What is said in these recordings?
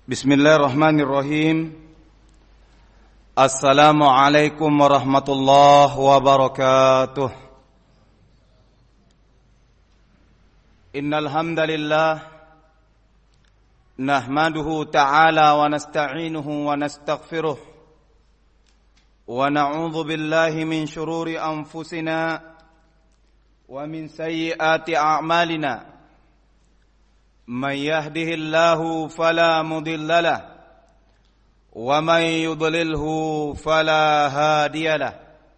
Bismillahirrahmanirrahim. Assalamualaikum warahmatullahi wabarakatuh. Innal hamdalillah nahmaduhu ta'ala wa nasta'inuhu wa nastaghfiruh wa na'udzu billahi min shururi anfusina wa min sayyiati a'malina. من يهده الله فلا مضل له ومن يضلله فلا هادي له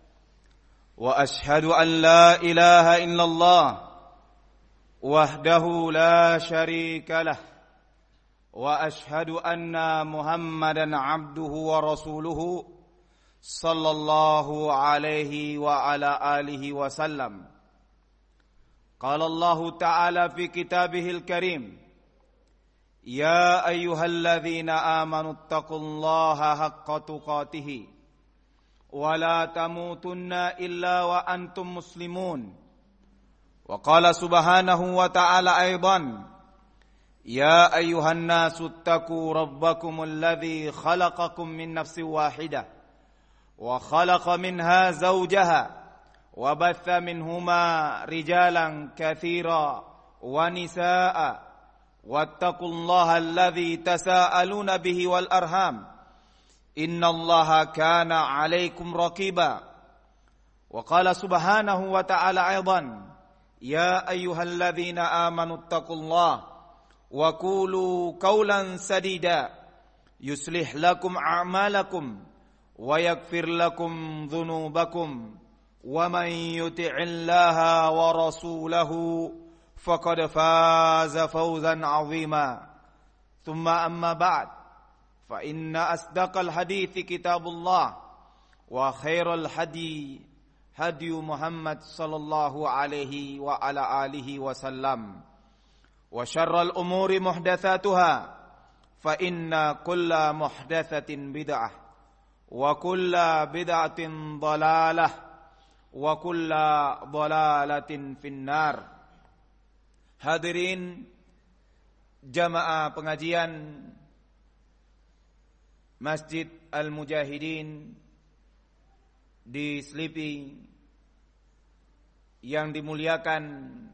وأشهد أن لا إله إلا الله وحده لا شريك له وأشهد أن محمدا عبده ورسوله صلى الله عليه وعلى آله وسلم. قال الله تعالى في كتابه الكريم: يا أيها الذين آمنوا اتقوا الله حق تقاته ولا تموتن إلا وأنتم مسلمون. وقال سبحانه وتعالى أيضا: يا أيها الناس اتقوا ربكم الذي خلقكم من نفس واحدة وخلق منها زوجها وبث منهما رجالا كثيرا ونساء واتقوا الله الذي تساءلون به والأرحام إن الله كان عليكم رقيبا. وقال سبحانه وتعالى أيضا: يا أيها الذين آمنوا اتقوا الله وقولوا قولا سديدا يصلح لكم أعمالكم ويغفر لكم ذنوبكم ومن يطع الله ورسوله فقد فاز فوزا عظيما. ثم أما بعد فإن أصدق الحديث كتاب الله وخير الهدي هدي محمد صلى الله عليه وعلى آله وسلم وشر الأمور محدثاتها فإن كل محدثة بدعة وكل بدعة ضلالة wa kulla dhalalatin finnar. Hadirin jamaah pengajian Masjid Al-Mujahidin di Slipi yang dimuliakan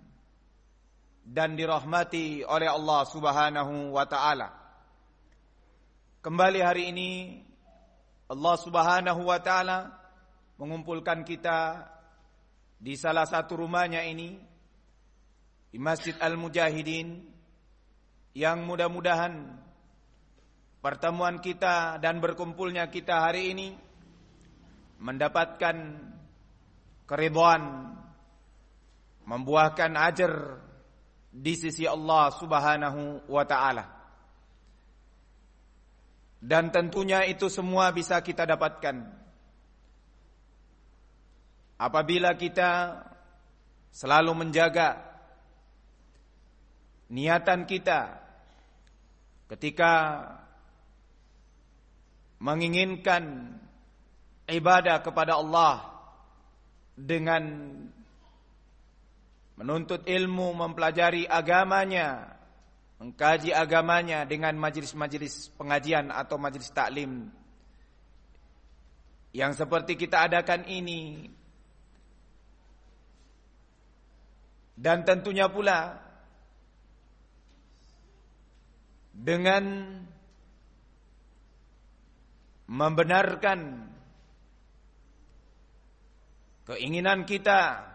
dan dirahmati oleh Allah Subhanahu wa taala. Kembali hari ini Allah Subhanahu wa taala mengumpulkan kita di salah satu rumahnya ini, di Masjid Al-Mujahidin, yang mudah-mudahan pertemuan kita dan berkumpulnya kita hari ini mendapatkan keridhaan, membuahkan ajar di sisi Allah Subhanahu wa taala. Dan tentunya itu semua bisa kita dapatkan apabila kita selalu menjaga niatan kita ketika menginginkan ibadah kepada Allah dengan menuntut ilmu, mempelajari agamanya, mengkaji agamanya dengan majelis-majelis pengajian atau majelis taklim yang seperti kita adakan ini. Dan tentunya pula dengan membenarkan keinginan kita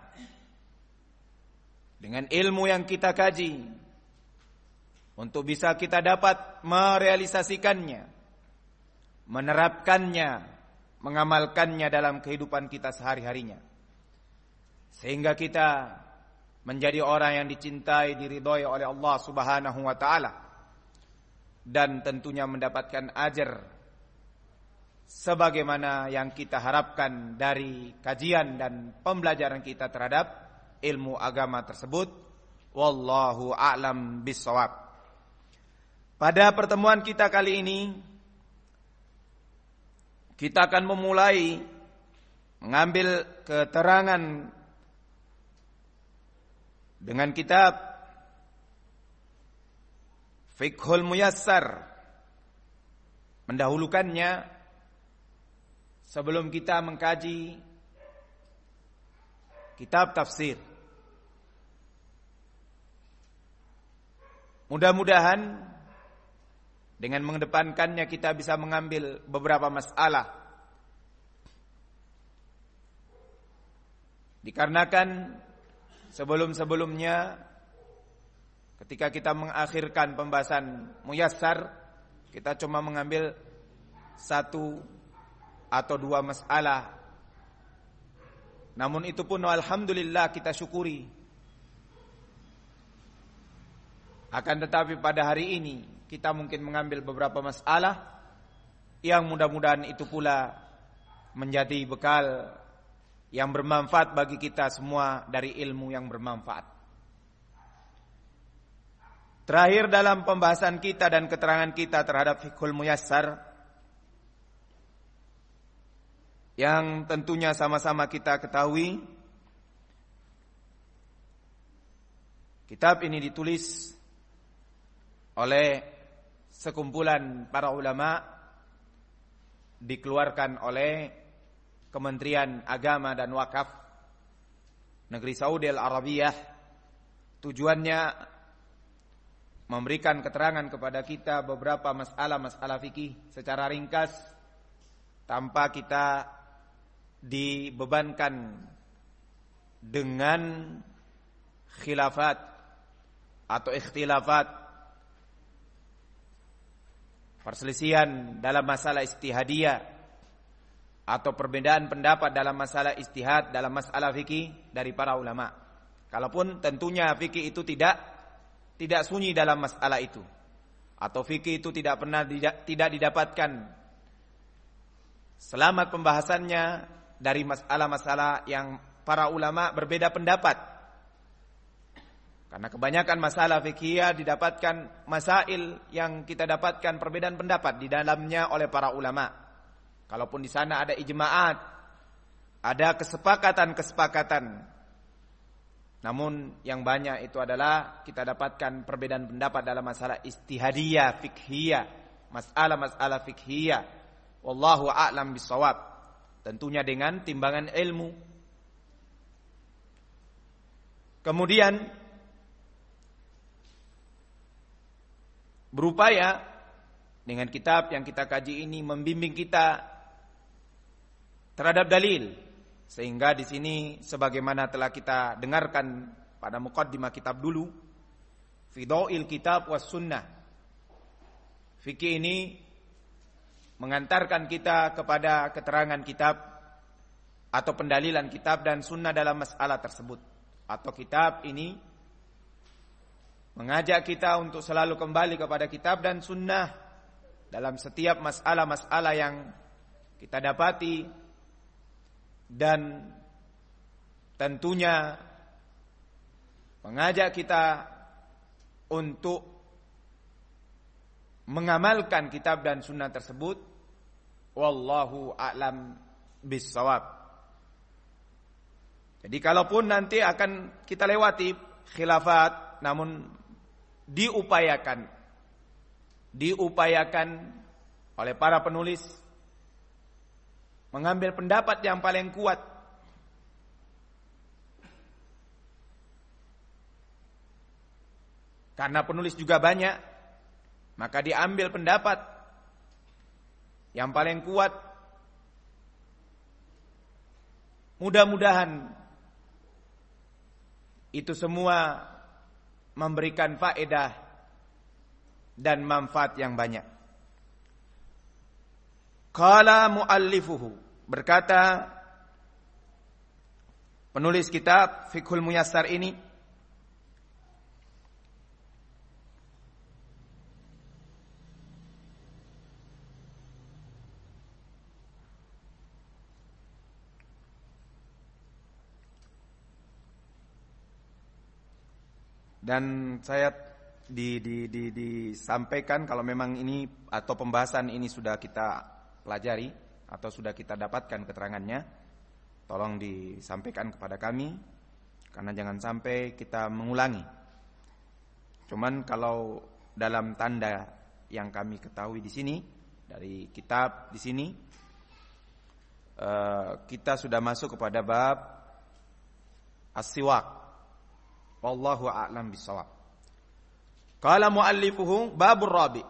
dengan ilmu yang kita kaji untuk bisa kita dapat merealisasikannya, menerapkannya, mengamalkannya dalam kehidupan kita sehari-harinya, sehingga kita menjadi orang yang dicintai, diridhoi oleh Allah Subhanahu wa taala, dan tentunya mendapatkan ajar sebagaimana yang kita harapkan dari kajian dan pembelajaran kita terhadap ilmu agama tersebut. Wallahu a'lam bissawab. Pada pertemuan kita kali ini kita akan memulai mengambil keterangan dengan kitab Fiqhul Muyassar mendahulukannya sebelum kita mengkaji kitab tafsir. Mudah-mudahan dengan mengedepankannya kita bisa mengambil beberapa masalah. Dikarenakan sebelum-sebelumnya ketika kita mengakhirkan pembahasan muyassar, kita cuma mengambil satu atau dua masalah. Namun itu pun alhamdulillah kita syukuri. Akan tetapi pada hari ini kita mungkin mengambil beberapa masalah yang mudah-mudahan itu pula menjadi bekal yang bermanfaat bagi kita semua dari ilmu yang bermanfaat. Terakhir dalam pembahasan kita dan keterangan kita terhadap Fiqhul Muyassar, yang tentunya sama-sama kita ketahui, kitab ini ditulis oleh sekumpulan para ulama, dikeluarkan oleh Kementerian Agama dan Wakaf Negeri Saudi Al-Arabiyah. Tujuannya memberikan keterangan kepada kita beberapa masalah-masalah fikih secara ringkas, tanpa kita dibebankan dengan khilafat atau ikhtilafat, perselisihan dalam masalah istihadiyah atau perbedaan pendapat dalam masalah istihad dalam masalah fikih dari para ulama. Kalaupun tentunya fikih itu tidak sunyi dalam masalah itu, atau fikih itu tidak didapatkan selamat pembahasannya dari masalah-masalah yang para ulama berbeda pendapat. Karena kebanyakan masalah fikih didapatkan masail yang kita dapatkan perbedaan pendapat di dalamnya oleh para ulama. Kalaupun di sana ada ijma'at, ada kesepakatan. Namun yang banyak itu adalah kita dapatkan perbedaan pendapat dalam masalah istihadiyah, fikhiyah, masalah-masalah fikhiyah. Wallahu a'lam bissawab. Tentunya dengan timbangan ilmu. Kemudian berupaya dengan kitab yang kita kaji ini membimbing kita terhadap dalil, sehingga di sini sebagaimana telah kita dengarkan pada muqaddimah kitab dulu, Fidhail Kitab was Sunnah. Fikih ini mengantarkan kita kepada keterangan kitab atau pendalilan kitab dan sunnah dalam masalah tersebut. Atau kitab ini mengajak kita untuk selalu kembali kepada kitab dan sunnah dalam setiap masalah-masalah yang kita dapati, dan tentunya mengajak kita untuk mengamalkan kitab dan sunnah tersebut. Wallahu a'lam bissawab. Jadi kalaupun nanti akan kita lewati khilafat, namun diupayakan oleh para penulis mengambil pendapat yang paling kuat. Karena penulis juga banyak, maka diambil pendapat yang paling kuat. Mudah-mudahan itu semua memberikan faedah dan manfaat yang banyak. Qala muallifuhu, berkata penulis kitab Fiqhul Muyassar ini, dan saya disampaikan kalau memang ini atau pembahasan ini sudah kita pelajari atau sudah kita dapatkan keterangannya, tolong disampaikan kepada kami, karena jangan sampai kita mengulangi. Cuman kalau dalam tanda yang kami ketahui di sini dari kitab di sini kita sudah masuk kepada bab as-siwak. Wallahu a'lam bissawab. Qala muallifuhu babur rabi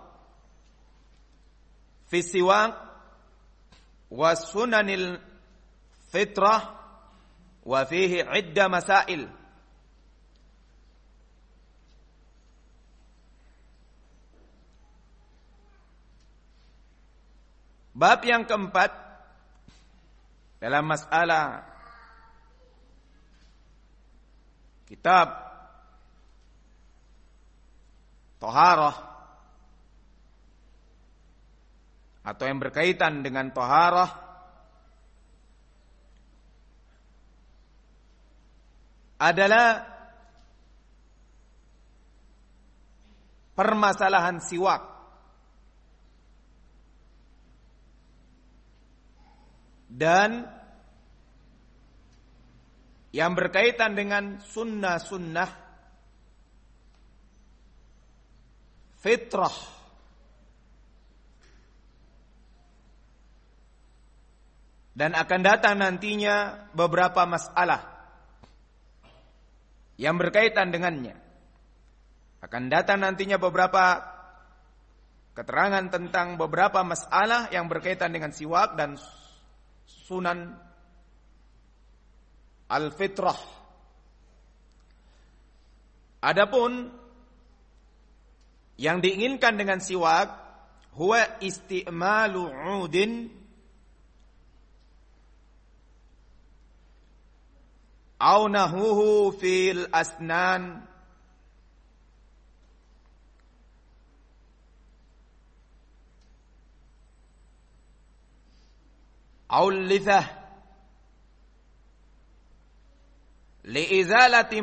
fi siwak wa sunanil fitrah wa fihi idda masail. Bab yang keempat dalam masalah kitab taharah atau yang berkaitan dengan taharah adalah permasalahan siwak dan yang berkaitan dengan sunnah-sunnah fitrah dan akan datang nantinya beberapa masalah yang berkaitan dengannya. Akan datang nantinya beberapa keterangan tentang beberapa masalah yang berkaitan dengan siwak dan sunan al-fitrah. Adapun yang diinginkan dengan siwak huwa isti'malu 'udin aw nahuhu fil asnan aw lithah liizalati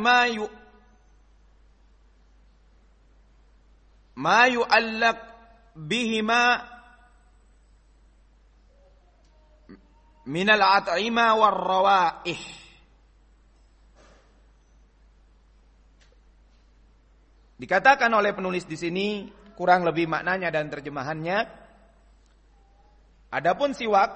ma yu'allaq bihima minal at'ima war rawaih. Dikatakan oleh penulis di sini kurang lebih maknanya dan terjemahannya, adapun siwak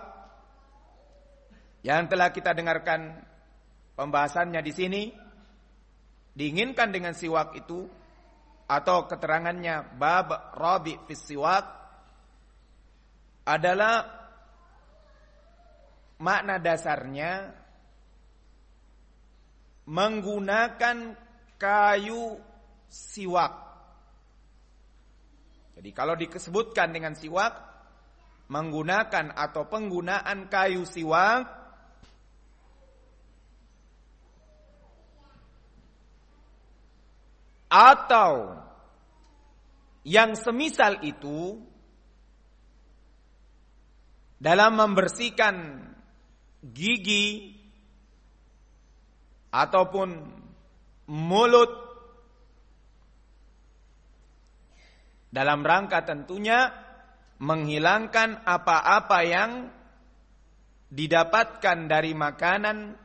yang telah kita dengarkan pembahasannya di sini, diinginkan dengan siwak itu atau keterangannya bab rabi fis siwak adalah makna dasarnya menggunakan kayu siwak. Jadi kalau disebutkan dengan siwak, menggunakan atau penggunaan kayu siwak atau yang semisal itu dalam membersihkan gigi ataupun mulut dalam rangka tentunya menghilangkan apa-apa yang didapatkan dari makanan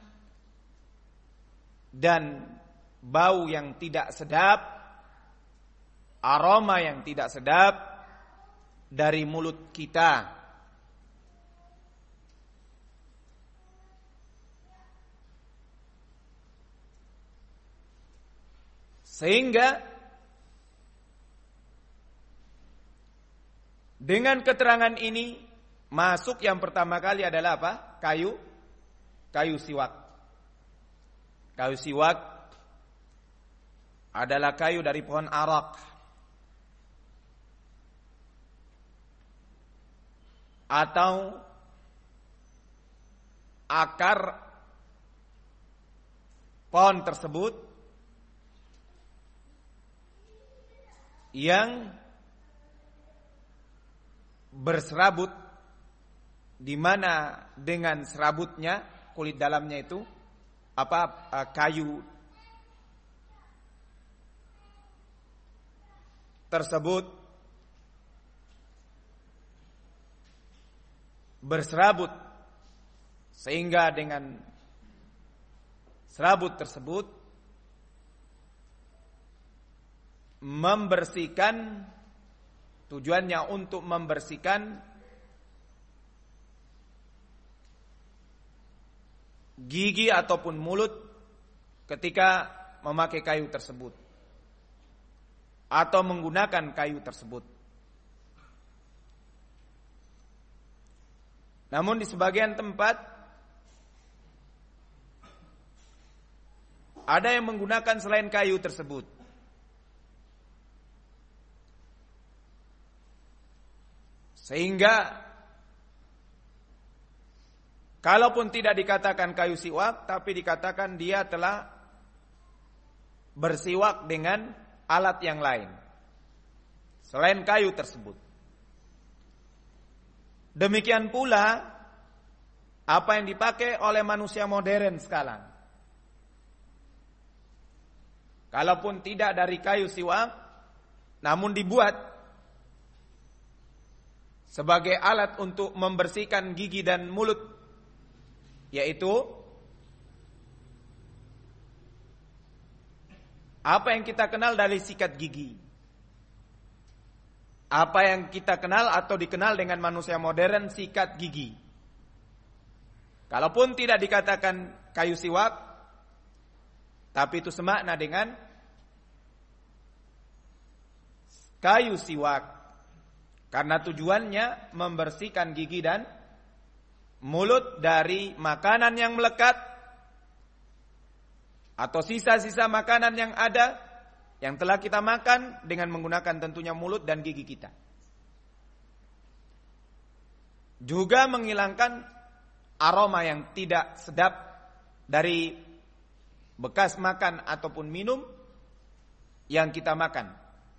dan bau yang tidak sedap, aroma yang tidak sedap dari mulut kita. Sehingga dengan keterangan ini masuk yang pertama kali adalah apa? Kayu siwak. Kayu siwak adalah kayu dari pohon arak atau akar pohon tersebut yang berserabut, di mana dengan serabutnya kulit dalamnya itu kayu tersebut berserabut, sehingga dengan serabut tersebut membersihkan, tujuannya untuk membersihkan gigi ataupun mulut ketika memakai kayu tersebut atau menggunakan kayu tersebut. Namun di sebagian tempat ada yang menggunakan selain kayu tersebut. Sehingga kalaupun tidak dikatakan kayu siwak, tapi dikatakan dia telah bersiwak dengan alat yang lain selain kayu tersebut. Demikian pula apa yang dipakai oleh manusia modern sekarang. Kalaupun tidak dari kayu siwak, namun dibuat sebagai alat untuk membersihkan gigi dan mulut, yaitu apa yang kita kenal dari sikat gigi. Apa yang kita kenal atau dikenal dengan manusia modern, sikat gigi. Kalaupun tidak dikatakan kayu siwak, tapi itu semakna dengan kayu siwak. Karena tujuannya membersihkan gigi dan mulut dari makanan yang melekat atau sisa-sisa makanan yang ada yang telah kita makan dengan menggunakan tentunya mulut dan gigi kita. Juga menghilangkan aroma yang tidak sedap dari bekas makan ataupun minum yang kita makan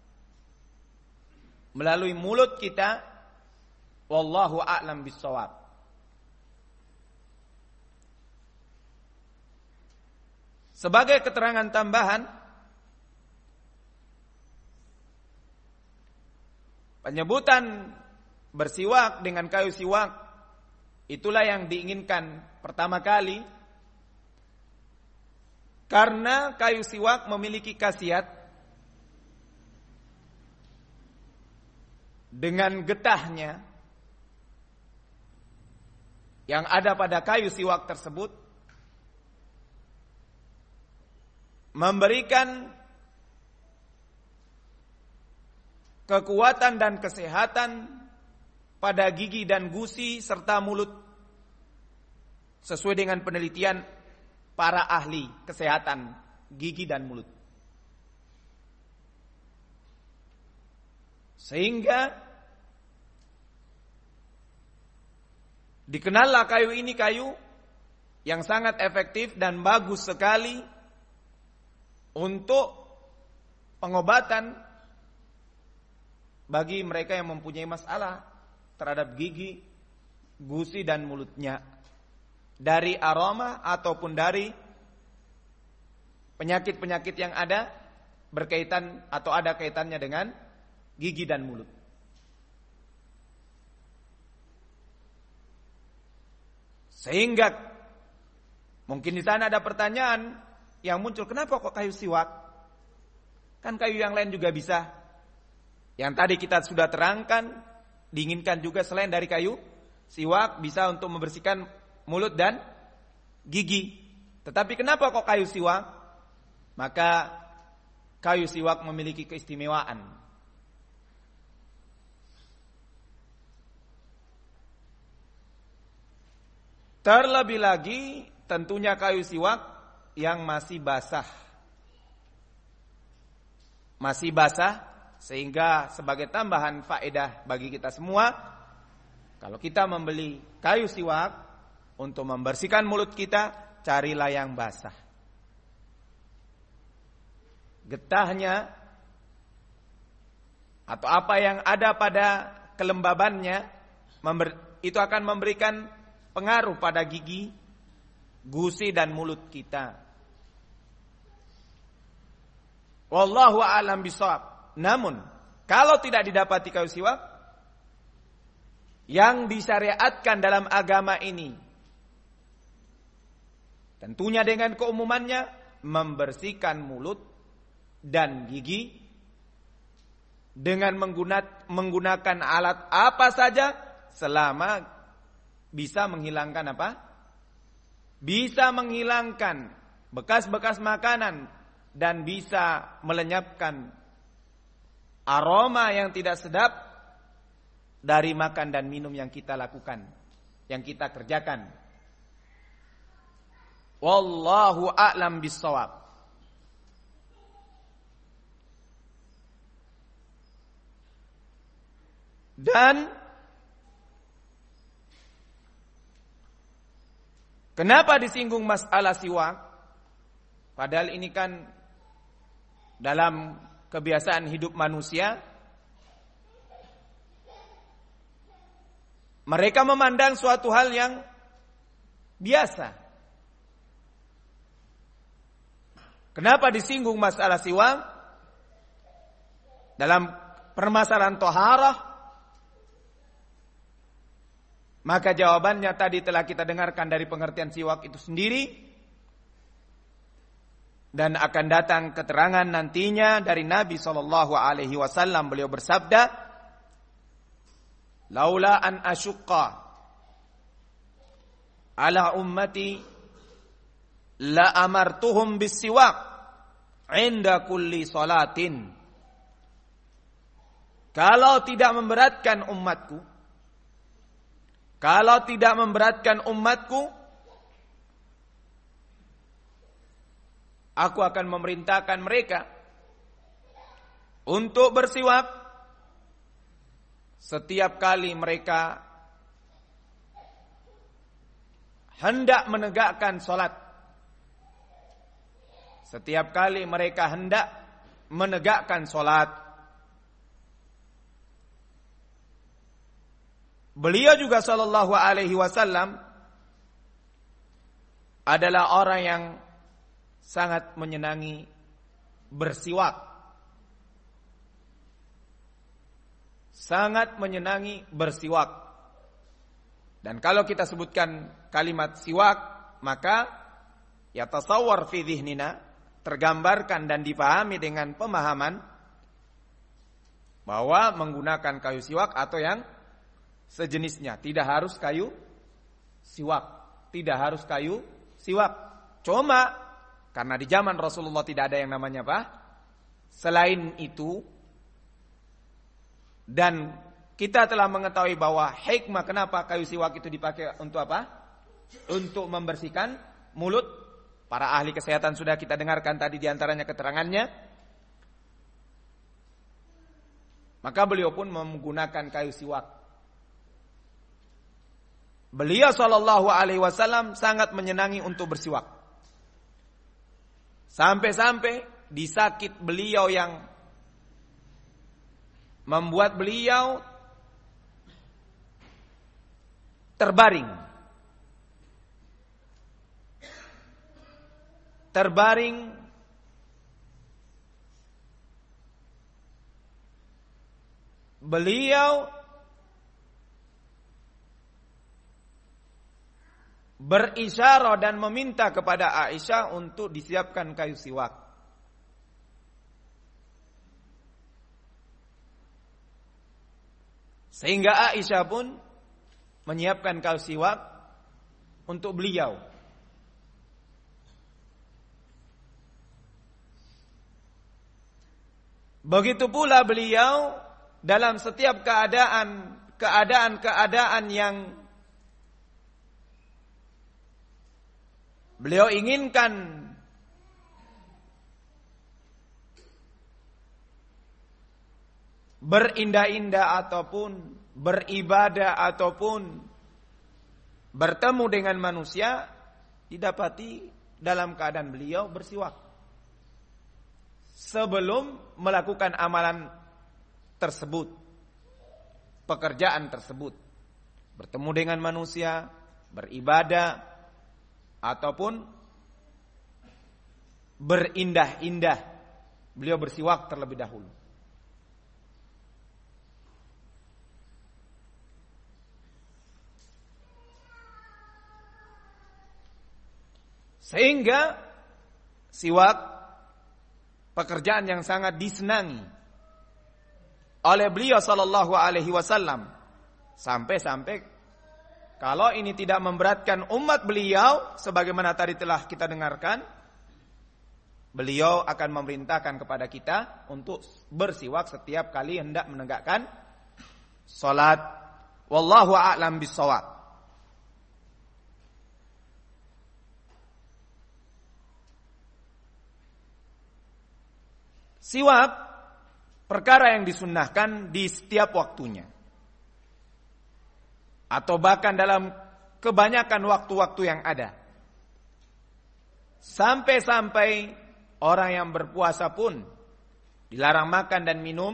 melalui mulut kita. Wallahu a'lam bissawab. Sebagai keterangan tambahan, penyebutan bersiwak dengan kayu siwak itulah yang diinginkan pertama kali, karena kayu siwak memiliki khasiat dengan getahnya yang ada pada kayu siwak tersebut memberikan kekuatan dan kesehatan pada gigi dan gusi serta mulut sesuai dengan penelitian para ahli kesehatan gigi dan mulut. Sehingga dikenallah kayu ini kayu yang sangat efektif dan bagus sekali untuk pengobatan bagi mereka yang mempunyai masalah terhadap gigi, gusi dan mulutnya, dari aroma ataupun dari penyakit-penyakit yang ada berkaitan atau ada kaitannya dengan gigi dan mulut. Sehingga mungkin di sana ada pertanyaan yang muncul, kenapa kok kayu siwak? Kan kayu yang lain juga bisa. Yang tadi kita sudah terangkan, diinginkan juga selain dari kayu siwak bisa untuk membersihkan mulut dan gigi. Tetapi kenapa kok kayu siwak? Maka kayu siwak memiliki keistimewaan. Terlebih lagi tentunya kayu siwak yang masih basah. Masih basah. Sehingga sebagai tambahan faedah bagi kita semua, kalau kita membeli kayu siwak untuk membersihkan mulut kita, carilah yang basah. Getahnya atau apa yang ada pada kelembabannya itu akan memberikan pengaruh pada gigi, gusi dan mulut kita. Wallahu a'lam bishawab. Namun, kalau tidak didapati kayu siwak, yang disyariatkan dalam agama ini, tentunya dengan keumumannya, membersihkan mulut dan gigi dengan menggunakan alat apa saja selama bisa menghilangkan apa? bisa menghilangkan bekas-bekas makanan dan bisa melenyapkan aroma yang tidak sedap dari makan dan minum yang kita lakukan, yang kita kerjakan. Wallahu a'lam bissawab. Dan kenapa disinggung masalah siwak? Padahal ini kan dalam kebiasaan hidup manusia, mereka memandang suatu hal yang biasa. Kenapa disinggung masalah siwak? Dalam permasalahan toharah, maka jawabannya tadi telah kita dengarkan dari pengertian siwak itu sendiri. Dan akan datang keterangan nantinya dari Nabi SAW. Beliau bersabda, laula an asyukka ala ummati la amartuhum bisiwak inda kulli salatin. Kalau tidak memberatkan umatku, aku akan memerintahkan mereka untuk bersiwak setiap kali mereka hendak menegakkan salat. Setiap kali mereka hendak menegakkan salat. Beliau juga sallallahu alaihi wasallam adalah orang yang sangat menyenangi bersiwak. Sangat menyenangi bersiwak. Dan kalau kita sebutkan kalimat siwak, maka yatasawwar fi dhihnina, tergambarkan dan dipahami dengan pemahaman bahwa menggunakan kayu siwak atau yang sejenisnya. Tidak harus kayu siwak. Tidak harus kayu siwak. Cuma karena di zaman Rasulullah tidak ada yang namanya apa? Selain itu. Dan kita telah mengetahui bahwa hikmah kenapa kayu siwak itu dipakai untuk apa? Untuk membersihkan mulut. Para ahli kesehatan sudah kita dengarkan tadi diantaranya keterangannya. Maka beliau pun menggunakan kayu siwak. Beliau sallallahu alaihi wasallam sangat menyenangi untuk bersiwak. Sampai-sampai disakit beliau yang membuat beliau terbaring. Beliau berisyarah dan meminta kepada Aisyah untuk disiapkan kayu siwak. Sehingga Aisyah pun menyiapkan kayu siwak untuk beliau. Begitu pula beliau dalam setiap keadaan yang beliau inginkan berindah-indah ataupun beribadah ataupun bertemu dengan manusia, didapati dalam keadaan beliau bersiwak sebelum melakukan amalan tersebut, pekerjaan tersebut, bertemu dengan manusia, beribadah ataupun berindah-indah, beliau bersiwak terlebih dahulu. Sehingga siwak pekerjaan yang sangat disenangi oleh beliau sallallahu alaihi wasallam, sampai-sampai kalau ini tidak memberatkan umat beliau, sebagaimana tadi telah kita dengarkan, beliau akan memerintahkan kepada kita untuk bersiwak setiap kali hendak menegakkan salat. Wallahu a'lam bissawab. Siwak perkara yang disunnahkan di setiap waktunya, atau bahkan dalam kebanyakan waktu-waktu yang ada. Sampai-sampai orang yang berpuasa pun dilarang makan dan minum,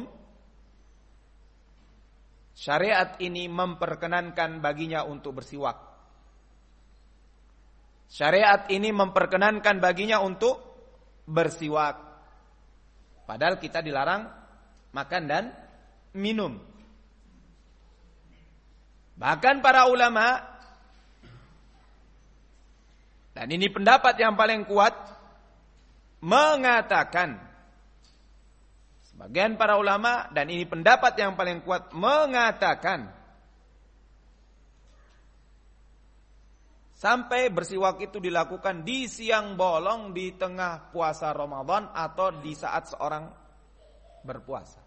syariat ini memperkenankan baginya untuk bersiwak. Syariat ini memperkenankan baginya untuk bersiwak. Padahal kita dilarang makan dan minum. Bahkan para ulama, dan ini pendapat yang paling kuat, mengatakan, sebagian para ulama, dan ini pendapat yang paling kuat, mengatakan sampai bersiwak itu dilakukan di siang bolong di tengah puasa Ramadan atau di saat seorang berpuasa.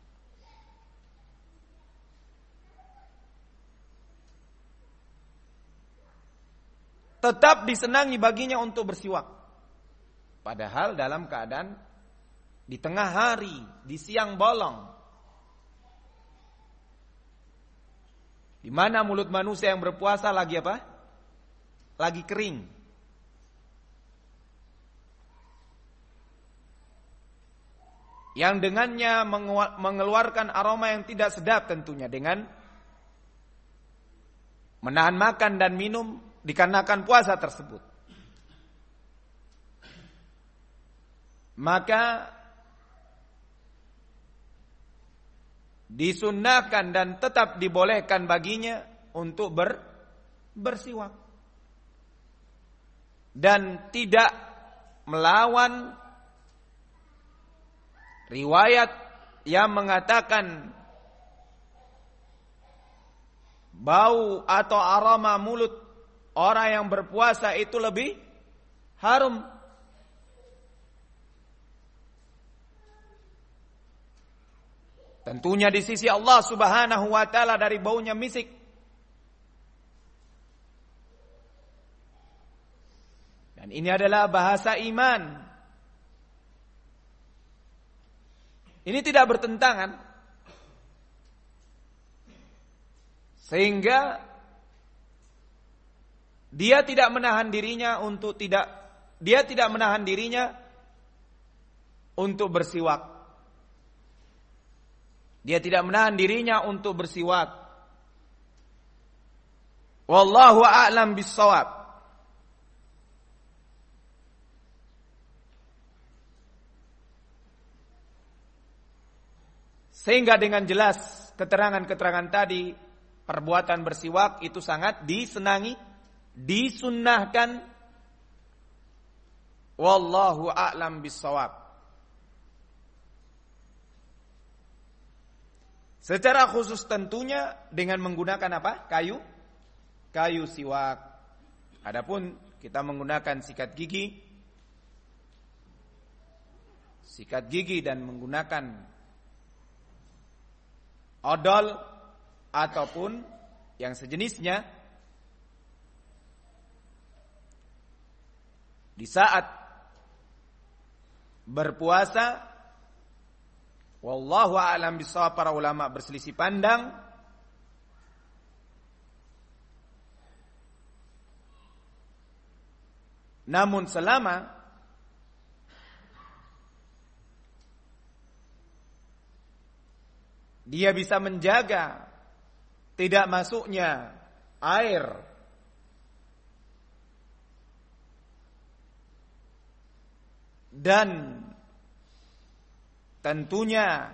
Tetap disenangi baginya untuk bersiwak. Padahal dalam keadaan di tengah hari, di siang bolong, di mana mulut manusia yang berpuasa lagi apa? Lagi kering. Yang dengannya mengeluarkan aroma yang tidak sedap tentunya, dengan menahan makan dan minum dikarenakan puasa tersebut. Maka disunnahkan dan tetap dibolehkan baginya untuk bersiwak. Dan tidak melawan riwayat yang mengatakan bau atau aroma mulut orang yang berpuasa itu lebih harum. Tentunya di sisi Allah Subhanahu wa taala dari baunya misik. Dan ini adalah bahasa iman. Ini tidak bertentangan. Sehingga dia tidak menahan dirinya untuk bersiwak. Dia tidak menahan dirinya untuk bersiwak. Wallahu a'lam bissawab. Sehingga dengan jelas keterangan-keterangan tadi, perbuatan bersiwak itu sangat disenangi, disunnahkan. Wallahu a'lam bissawab. Secara khusus tentunya dengan menggunakan apa? Kayu siwak. Adapun kita menggunakan sikat gigi dan menggunakan odol ataupun yang sejenisnya di saat berpuasa, wallahu a'lam bishawab, para ulama berselisih pandang. Namun selama dia bisa menjaga tidak masuknya air dan tentunya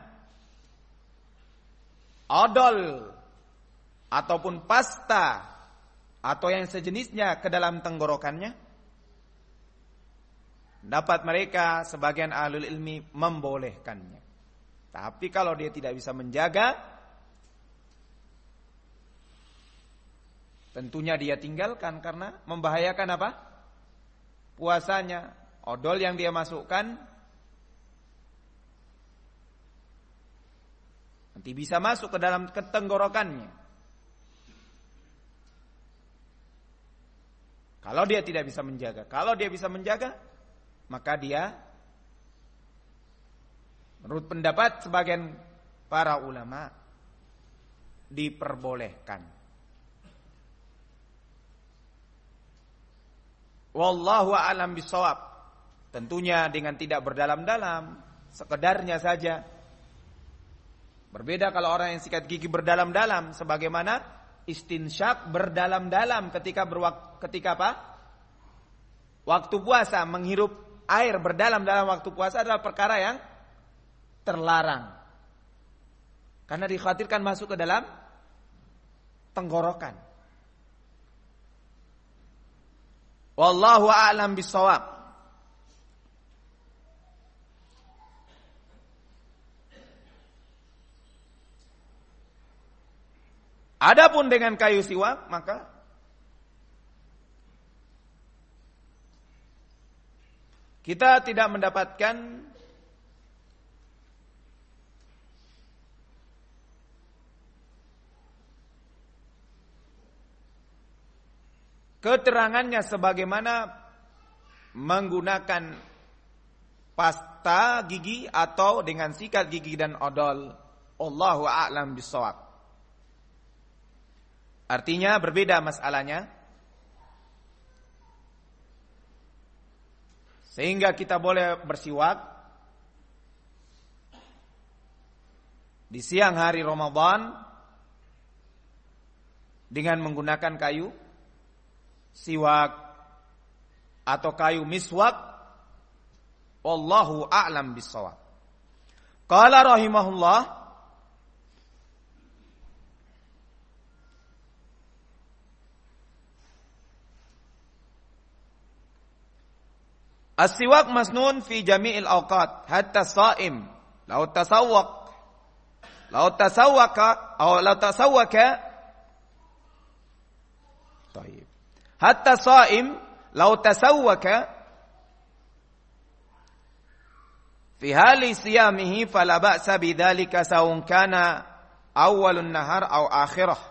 odol ataupun pasta atau yang sejenisnya ke dalam tenggorokannya, dapat mereka sebagian ahlul ilmi membolehkannya. Tapi kalau dia tidak bisa menjaga, tentunya dia tinggalkan karena membahayakan apa? Puasanya. Odol yang dia masukkan nanti bisa masuk ke dalam tenggorokannya. Kalau dia tidak bisa menjaga. Kalau dia bisa menjaga, maka dia, menurut pendapat sebagian para ulama, diperbolehkan. Wallahu a'lam bishawab. Tentunya dengan tidak berdalam-dalam, sekedarnya saja. Berbeda kalau orang yang sikat gigi berdalam-dalam, sebagaimana istinsyak berdalam-dalam ketika apa? Waktu puasa, menghirup air berdalam-dalam waktu puasa adalah perkara yang terlarang. Karena dikhawatirkan masuk ke dalam tenggorokan. Wallahu a'lam bishawab. Adapun dengan kayu siwak, maka kita tidak mendapatkan keterangannya sebagaimana menggunakan pasta gigi atau dengan sikat gigi dan odol. Allahu a'lam bishawab. Artinya berbeda masalahnya. Sehingga kita boleh bersiwak di siang hari Ramadan dengan menggunakan kayu siwak atau kayu miswak. Wallahu a'lam bishawab. Qala rahimahullah, as-siwak masnun fi jami'il awqat hatta as-sha'im law tasawwaka طيب hatta as-sha'im law tasawwaka fi hali siyamihi fala ba'sa bidzalika sawun kana awwalun nahar aw akhirah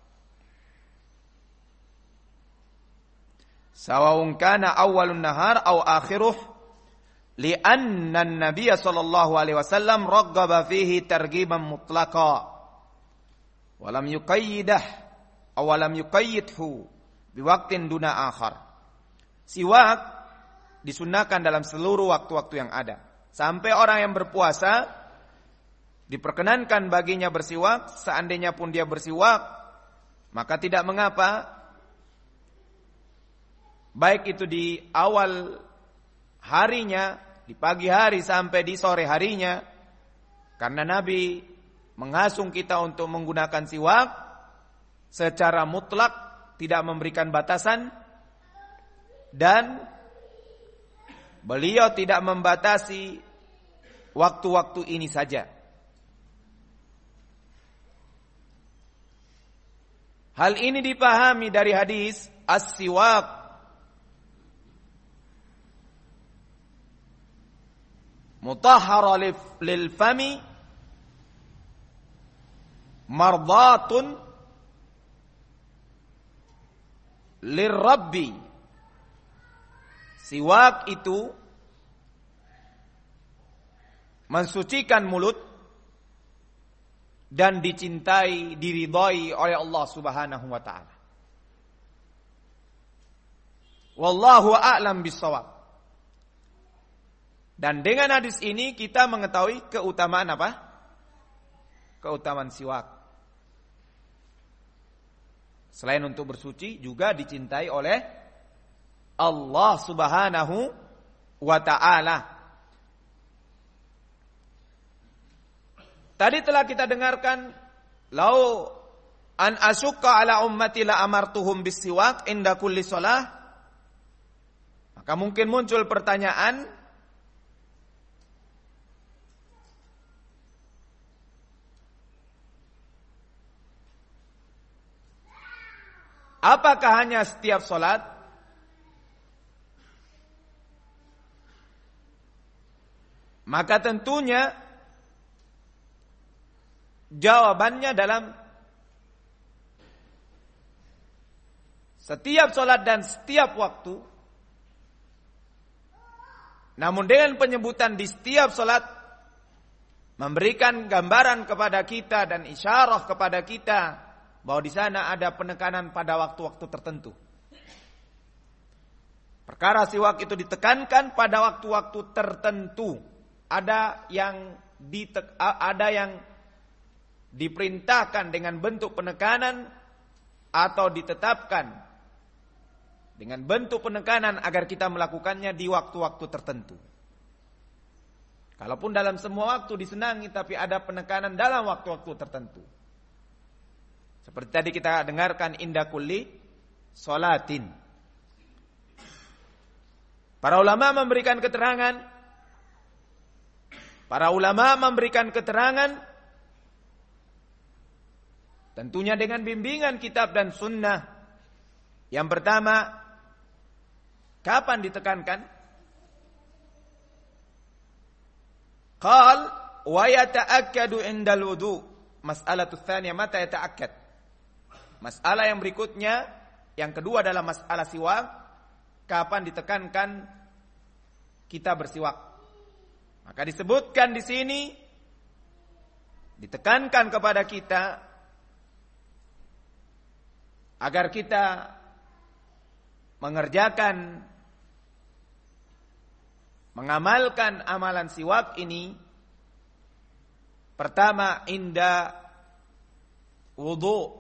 sawa'un kana awwalun nahar aw akhiruh li'anna an-nabiy sallallahu alaihi wasallam raghaba fihi targhiban mutlaqa wa lam yuqayyidah aw lam yuqayyidhu biwaqtin duna akhar. Siwak disunnahkan dalam seluruh waktu-waktu yang ada. Sampai orang yang berpuasa diperkenankan baginya bersiwak, seandainya pun dia bersiwak maka tidak mengapa. Baik itu di awal harinya, di pagi hari sampai di sore harinya. Karena Nabi menghasung kita untuk menggunakan siwak secara mutlak, tidak memberikan batasan. Dan beliau tidak membatasi waktu-waktu ini saja. Hal ini dipahami dari hadis as-siwak mutahhara lil fami mardatun lirabbi. Siwak itu mensucikan mulut dan dicintai, diridhai oleh Allah Subhanahu wa taala. Wallahu a'lam bishawab. Dan dengan hadis ini kita mengetahui keutamaan apa? Keutamaan siwak. Selain untuk bersuci juga dicintai oleh Allah Subhanahu wa ta'ala. Tadi telah kita dengarkan, lau an asyukka ala ummati la amartuhum bisiwak inda kulli shalah. Maka mungkin muncul pertanyaan, Apakah hanya setiap sholat? Maka tentunya jawabannya dalam setiap sholat dan setiap waktu. Namun dengan penyebutan di setiap sholat memberikan gambaran kepada kita dan isyarah kepada kita bahwa di sana ada penekanan pada waktu-waktu tertentu. Perkara siwak itu ditekankan pada waktu-waktu tertentu. Ada yang diperintahkan dengan bentuk penekanan atau ditetapkan dengan bentuk penekanan agar kita melakukannya di waktu-waktu tertentu. Kalaupun dalam semua waktu disenangi, tapi ada penekanan dalam waktu-waktu tertentu. Seperti tadi kita dengarkan inda kulli sholatin. Para ulama memberikan keterangan tentunya dengan bimbingan kitab dan sunnah. Yang pertama, kapan ditekankan? Qal wa yata'akkadu indal wudu. Mas'alatu tsaniyah mata yata'akkad. Masalah yang berikutnya, yang kedua adalah masalah siwak. Kapan ditekankan kita bersiwak? Maka disebutkan di sini ditekankan kepada kita agar kita mengamalkan amalan siwak ini. Pertama, inda wudu.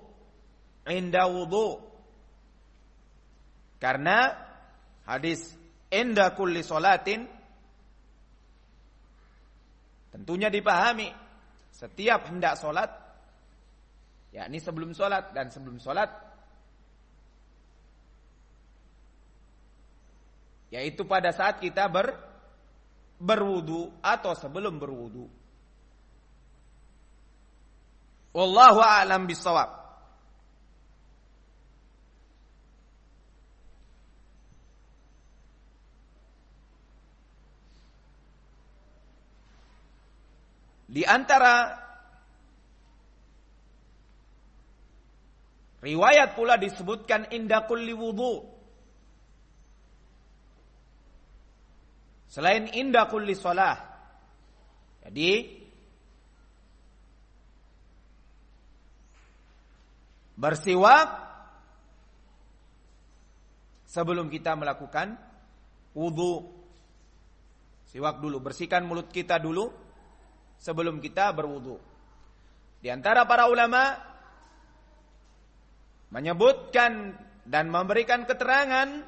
Karena hadis inda kulli sholatin tentunya dipahami setiap hendak sholat, yakni sebelum sholat dan sebelum sholat, yaitu pada saat kita berwudu atau sebelum berwudu. Wallahu a'lam bissawab. Di antara riwayat pula disebutkan inda kulli wudu. Selain inda kulli shalah. Jadi bersiwak sebelum kita melakukan wudu. Siwak dulu, bersihkan mulut kita dulu sebelum kita berwudu. Di antara para ulama menyebutkan dan memberikan keterangan,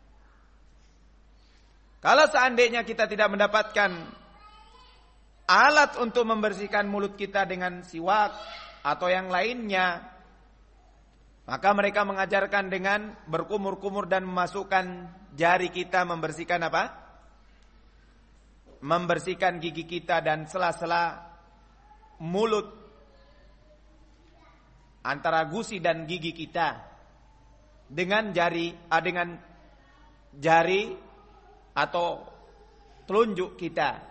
kalau seandainya kita tidak mendapatkan alat untuk membersihkan mulut kita dengan siwak atau yang lainnya, maka mereka mengajarkan dengan berkumur-kumur dan memasukkan jari kita membersihkan apa? Membersihkan gigi kita dan sela-sela mulut antara gusi dan gigi kita dengan jari atau telunjuk kita.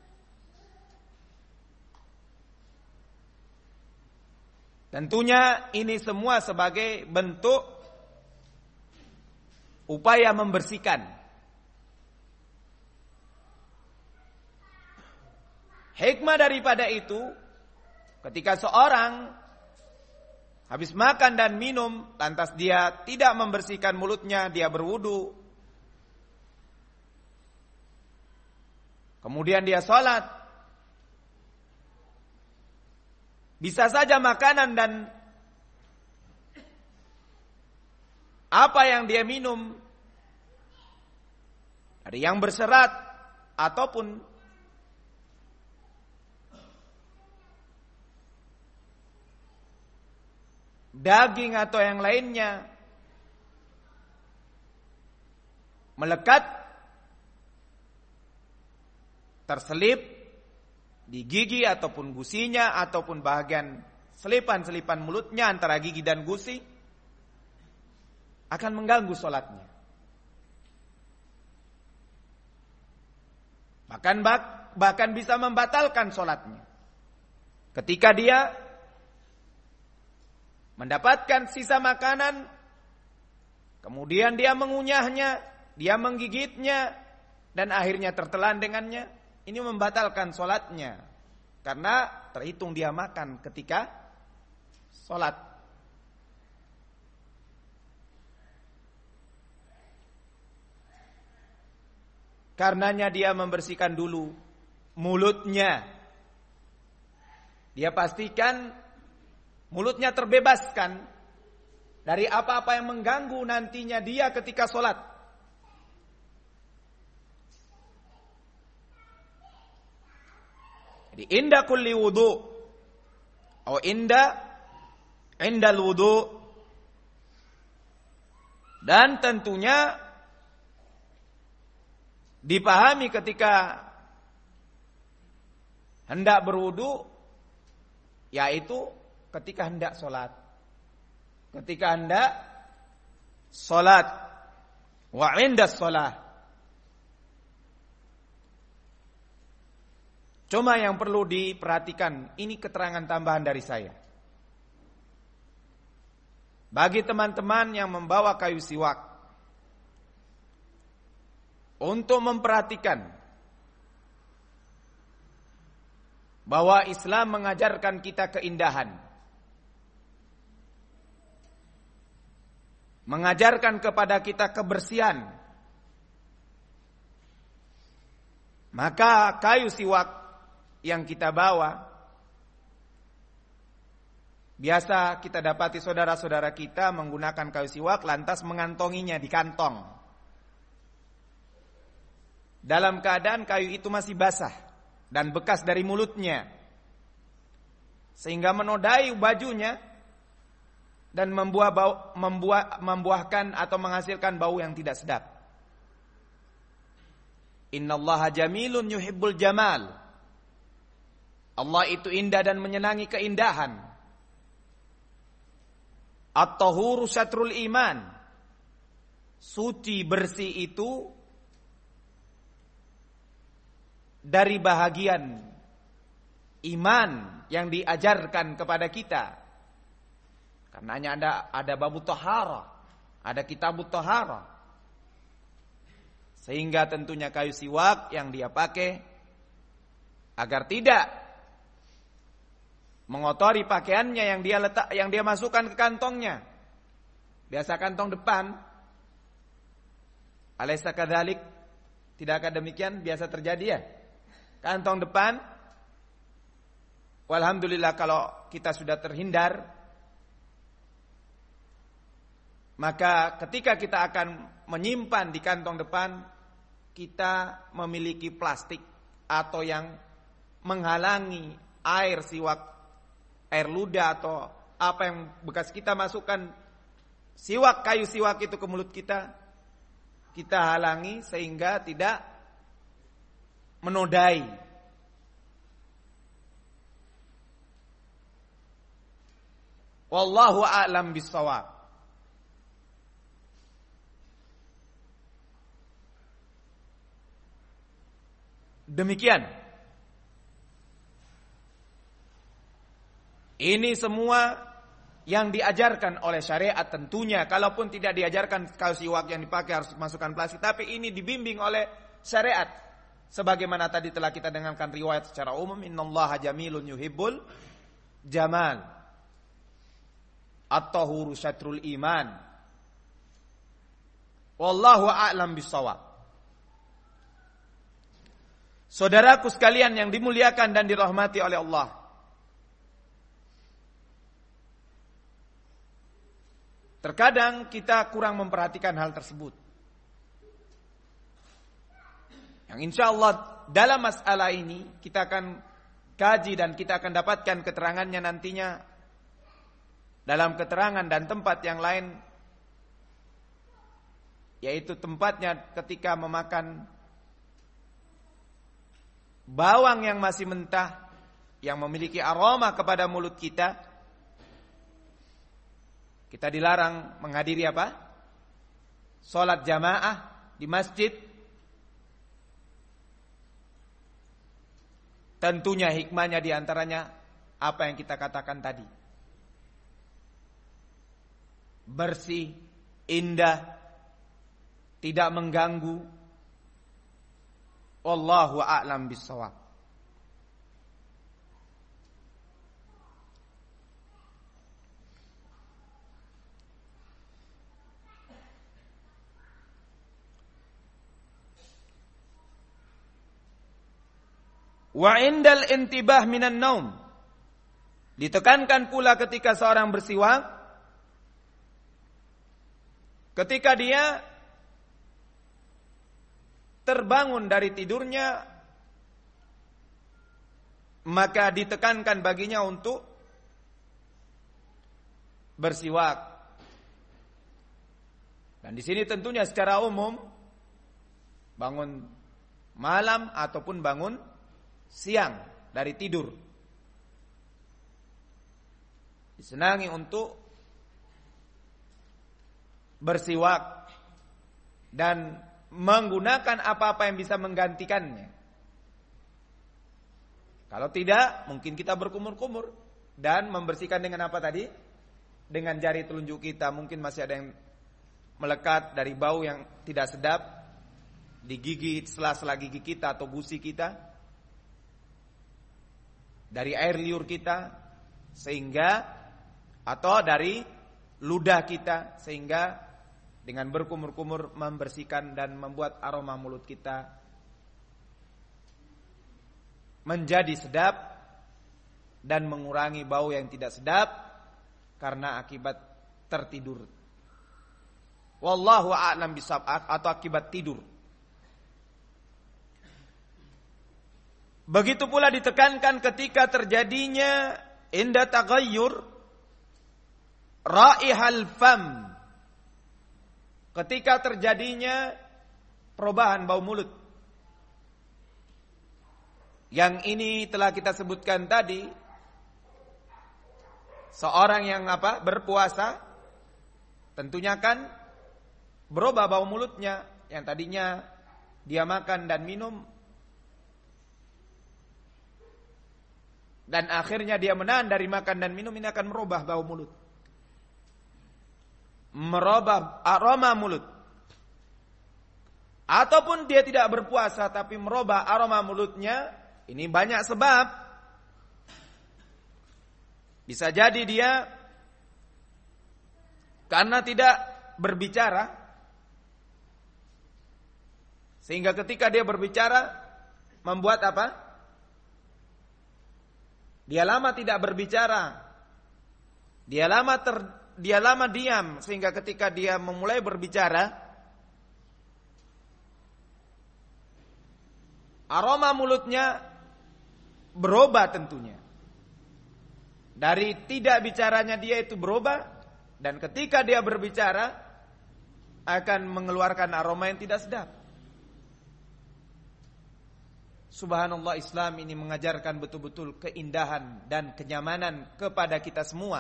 Tentunya ini semua sebagai bentuk upaya membersihkan. Hikmah daripada itu, ketika seorang habis makan dan minum, lantas dia tidak membersihkan mulutnya, dia berwudu, kemudian dia sholat, bisa saja makanan dan apa yang dia minum dari yang berserat ataupun daging atau yang lainnya melekat, terselip di gigi ataupun gusinya ataupun bagian selipan-selipan mulutnya antara gigi dan gusi, akan mengganggu sholatnya. Bahkan bisa membatalkan sholatnya. Ketika dia mendapatkan sisa makanan, kemudian dia mengunyahnya, dia menggigitnya, dan akhirnya tertelan dengannya, ini membatalkan sholatnya. Karena terhitung dia makan ketika sholat. Karenanya dia membersihkan dulu mulutnya. Dia pastikan mulutnya terbebaskan dari apa-apa yang mengganggu nantinya dia ketika sholat. Jadi inda kulli wudu atau indal wudu, dan tentunya dipahami ketika hendak berwudu, yaitu ketika hendak sholat. Ketika hendak sholat, wa indas sholat. Cuma yang perlu diperhatikan, ini keterangan tambahan dari saya. Bagi teman-teman yang membawa kayu siwak, untuk memperhatikan bahwa Islam mengajarkan kita keindahan, mengajarkan kepada kita kebersihan, maka kayu siwak yang kita bawa, biasa kita dapati saudara-saudara kita menggunakan kayu siwak lantas mengantonginya di kantong, dalam keadaan kayu itu masih basah dan bekas dari mulutnya, sehingga menodai bajunya dan membuahkan atau menghasilkan bau yang tidak sedap. Innallaha jamilun yuhibbul jamal. Allah itu indah dan menyenangi keindahan. At-tahuru syatrul iman. Suci bersih itu dari bahagian iman yang diajarkan kepada kita. Karenanya ada babu tahara, ada kitabut tahara. Sehingga tentunya kayu siwak yang dia pakai agar tidak mengotori pakaiannya yang dia masukkan ke kantongnya. Biasa kantong depan. Alaysa kadzalik? Tidakkah demikian biasa terjadi ya? Kantong depan. Walhamdulillah kalau kita sudah terhindar, maka ketika kita akan menyimpan di kantong depan, kita memiliki plastik atau yang menghalangi air siwak, air ludah atau apa yang bekas kita masukkan siwak, kayu siwak itu ke mulut kita halangi sehingga tidak menodai. Wallahu a'lam bissawab. Demikian. Ini semua yang diajarkan oleh syariat tentunya. Kalaupun tidak diajarkan kayu siwak yang dipakai harus masukkan plastik, tapi ini dibimbing oleh syariat. Sebagaimana tadi telah kita dengarkan riwayat secara umum, innallaha jamilun yuhibbul jamal. At-tahuru syatrul iman. Wallahu a'lam bissawab. Saudaraku sekalian yang dimuliakan dan dirahmati oleh Allah, terkadang kita kurang memperhatikan hal tersebut. Yang insya Allah dalam masalah ini kita akan kaji dan kita akan dapatkan keterangannya nantinya dalam keterangan dan tempat yang lain, yaitu tempatnya ketika memakan bawang yang masih mentah, yang memiliki aroma kepada mulut kita. Kita dilarang menghadiri apa? salat jamaah di masjid, tentunya hikmahnya diantaranya apa yang kita katakan tadi. Bersih, indah, tidak mengganggu. Wallahu a'lam bissawab. Wa indal intibah minan naum. Ditekankan pula ketika seorang bersiwak, ketika dia terbangun dari tidurnya, maka ditekankan baginya untuk bersiwak. Dan di sini tentunya secara umum, bangun malam ataupun bangun siang dari tidur, disenangi untuk bersiwak dan menggunakan apa-apa yang bisa menggantikannya. Kalau tidak, mungkin kita berkumur-kumur dan membersihkan dengan apa tadi? Dengan jari telunjuk kita. Mungkin masih ada yang melekat dari bau yang tidak sedap di gigi, sela-sela gigi kita atau gusi kita, dari air liur kita, sehingga atau dari ludah kita, sehingga dengan berkumur-kumur membersihkan dan membuat aroma mulut kita menjadi sedap dan mengurangi bau yang tidak sedap karena akibat tertidur. Wallahu a'lam bishawab, atau akibat tidur. Begitu pula ditekankan ketika terjadinya inda taghayyur raihal fam, ketika terjadinya perubahan bau mulut. Yang ini telah kita sebutkan tadi, seorang yang berpuasa tentunya kan berubah bau mulutnya, yang tadinya dia makan dan minum, dan akhirnya dia menahan dari makan dan minum, ini akan merubah bau mulut, merubah aroma mulut. Ataupun dia tidak berpuasa tapi merubah aroma mulutnya, ini banyak sebab. Bisa jadi dia karena tidak berbicara, sehingga ketika dia berbicara membuat apa? Dia lama tidak berbicara, dia lama diam, sehingga ketika dia memulai berbicara, aroma mulutnya berubah tentunya. Dari tidak bicaranya dia itu berubah, dan ketika dia berbicara akan mengeluarkan aroma yang tidak sedap. Subhanallah, Islam ini mengajarkan betul-betul keindahan dan kenyamanan kepada kita semua.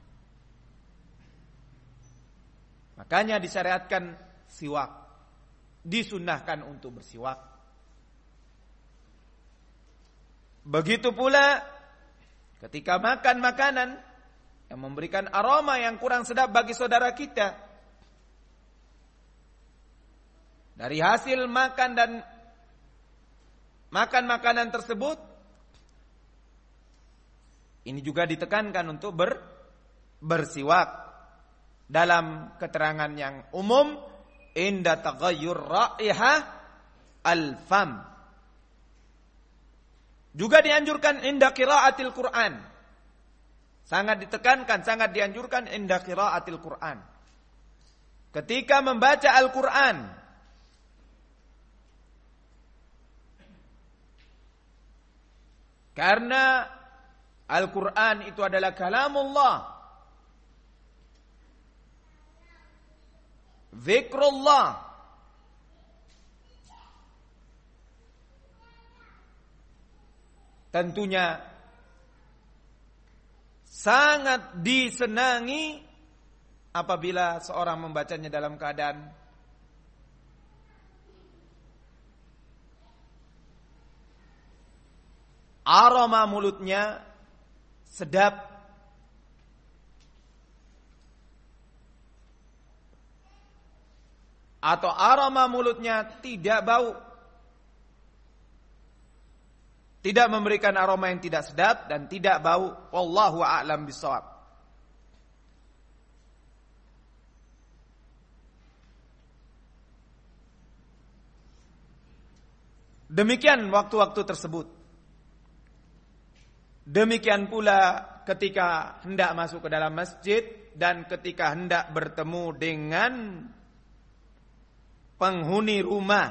Makanya disyariatkan siwak, disunnahkan untuk bersiwak. Begitu pula ketika makan makanan yang memberikan aroma yang kurang sedap bagi saudara kita, dari hasil makan dan makan makanan tersebut, ini juga ditekankan untuk bersiwak. Dalam keterangan yang umum, inda taghayyur raihah al-fam. Juga dianjurkan inda qiraatil Quran. Sangat ditekankan, sangat dianjurkan inda qiraatil Quran. Ketika membaca Al-Quran, karena Al-Quran itu adalah kalamullah, zikrullah, tentunya sangat disenangi apabila seorang membacanya dalam keadaan aroma mulutnya sedap, atau aroma mulutnya tidak bau, tidak memberikan aroma yang tidak sedap dan tidak bau. Wallahu a'lam bishawab. Demikian waktu-waktu tersebut. Demikian pula ketika hendak masuk ke dalam masjid dan ketika hendak bertemu dengan penghuni rumah.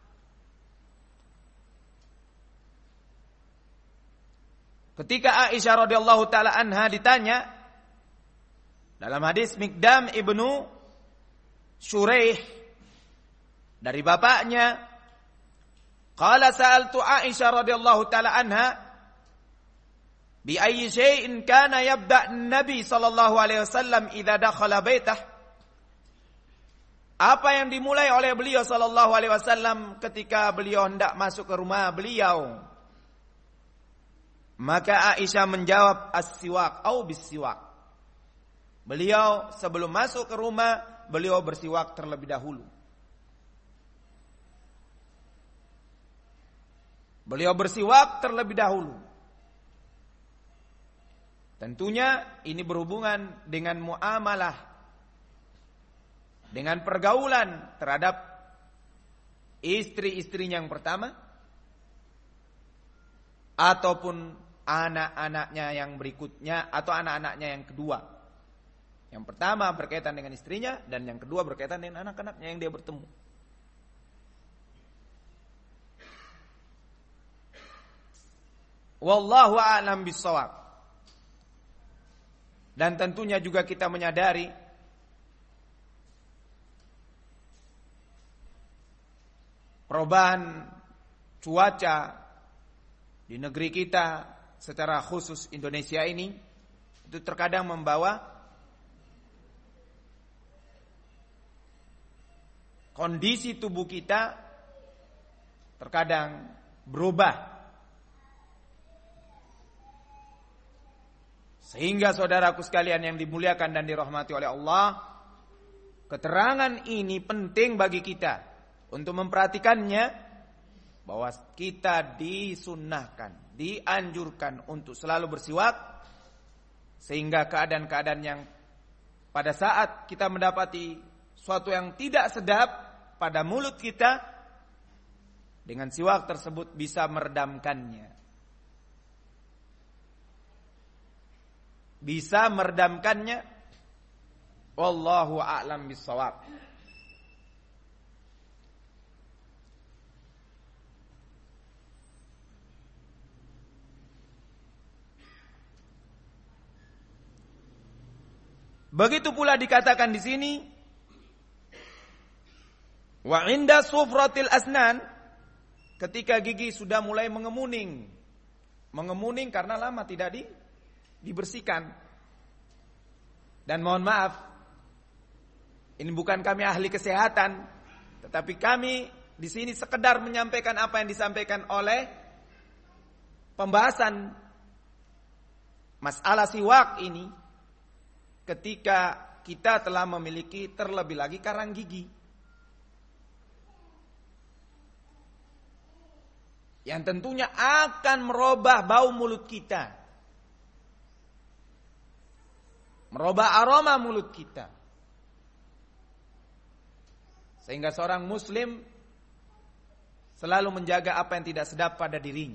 Ketika Aisyah radhiyallahu taala anha ditanya dalam hadis Miqdam ibnu Syuraih dari bapaknya, qala sa'altu Aisyah radhiyallahu taala anha bi ayyi syai'in kana yabda' an-nabi sallallahu alaihi wasallam idza dakhala baitah. Apa yang dimulai oleh beliau sallallahu alaihi wasallam ketika beliau hendak masuk ke rumah beliau? Maka Aisyah menjawab as-siwak au bis-siwak. Beliau sebelum masuk ke rumah, beliau bersiwak terlebih dahulu. Beliau bersiwak terlebih dahulu. Tentunya ini berhubungan dengan muamalah, dengan pergaulan terhadap istri-istrinya yang pertama ataupun anak-anaknya yang berikutnya atau anak-anaknya yang kedua. Yang pertama berkaitan dengan istrinya dan yang kedua berkaitan dengan anak-anaknya yang dia bertemu. Wallahu a'lam bishawab. Dan tentunya juga kita menyadari perubahan cuaca di negeri kita secara khusus Indonesia ini itu terkadang membawa kondisi tubuh kita terkadang berubah. Sehingga saudaraku sekalian yang dimuliakan dan dirahmati oleh Allah, keterangan ini penting bagi kita untuk memperhatikannya, bahwa kita disunnahkan, dianjurkan untuk selalu bersiwak, sehingga keadaan-keadaan yang pada saat kita mendapati suatu yang tidak sedap pada mulut kita, dengan siwak tersebut bisa meredamkannya. Bisa meredamkannya. Wallahu a'lam bishawab. Begitu pula dikatakan di sini, wa inda sufratil asnan, ketika gigi sudah mulai mengemuning. Mengemuning karena lama tidak dibersihkan. Dan mohon maaf, ini bukan kami ahli kesehatan, tetapi kami di sini sekedar menyampaikan apa yang disampaikan oleh pembahasan masalah siwak ini. Ketika kita telah memiliki terlebih lagi karang gigi yang tentunya akan merubah bau mulut kita, merubah aroma mulut kita, sehingga seorang muslim selalu menjaga apa yang tidak sedap pada dirinya.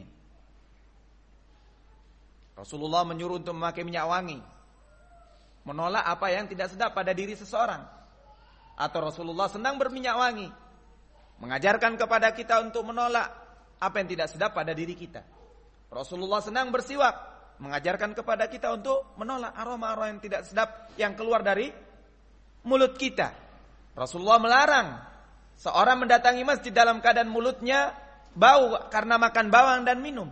Rasulullah menyuruh untuk memakai minyak wangi, menolak apa yang tidak sedap pada diri seseorang. Atau Rasulullah senang berminyak wangi, mengajarkan kepada kita untuk menolak apa yang tidak sedap pada diri kita. Rasulullah senang bersiwak, mengajarkan kepada kita untuk menolak aroma-aroma yang tidak sedap yang keluar dari mulut kita. Rasulullah melarang seorang mendatangi masjid dalam keadaan mulutnya bau karena makan bawang dan minum.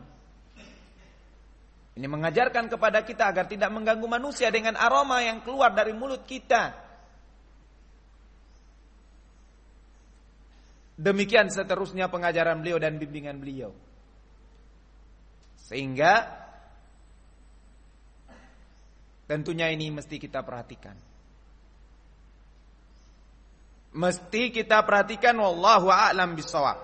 Ini mengajarkan kepada kita agar tidak mengganggu manusia dengan aroma yang keluar dari mulut kita. Demikian seterusnya pengajaran beliau dan bimbingan beliau. Sehingga tentunya ini mesti kita perhatikan. Mesti kita perhatikan, wallahu a'lam bishawab.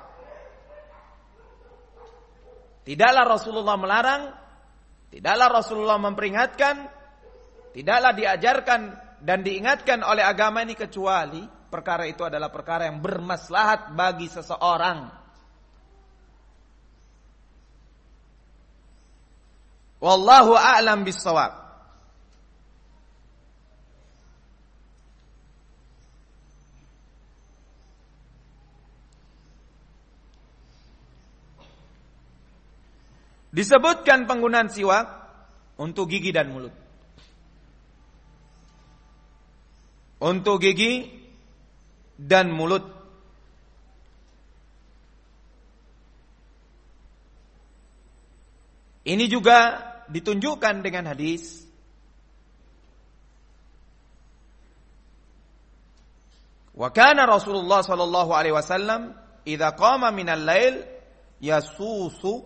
Tidaklah Rasulullah melarang, tidaklah Rasulullah memperingatkan, tidaklah diajarkan dan diingatkan oleh agama ini kecuali perkara itu adalah perkara yang bermaslahat bagi seseorang. Wallahu a'lam bishawab. Disebutkan penggunaan siwak untuk gigi dan mulut. Untuk gigi dan mulut. Ini juga ditunjukkan dengan hadis wa kana Rasulullah sallallahu alaihi wasallam idza qama minal lail yasusu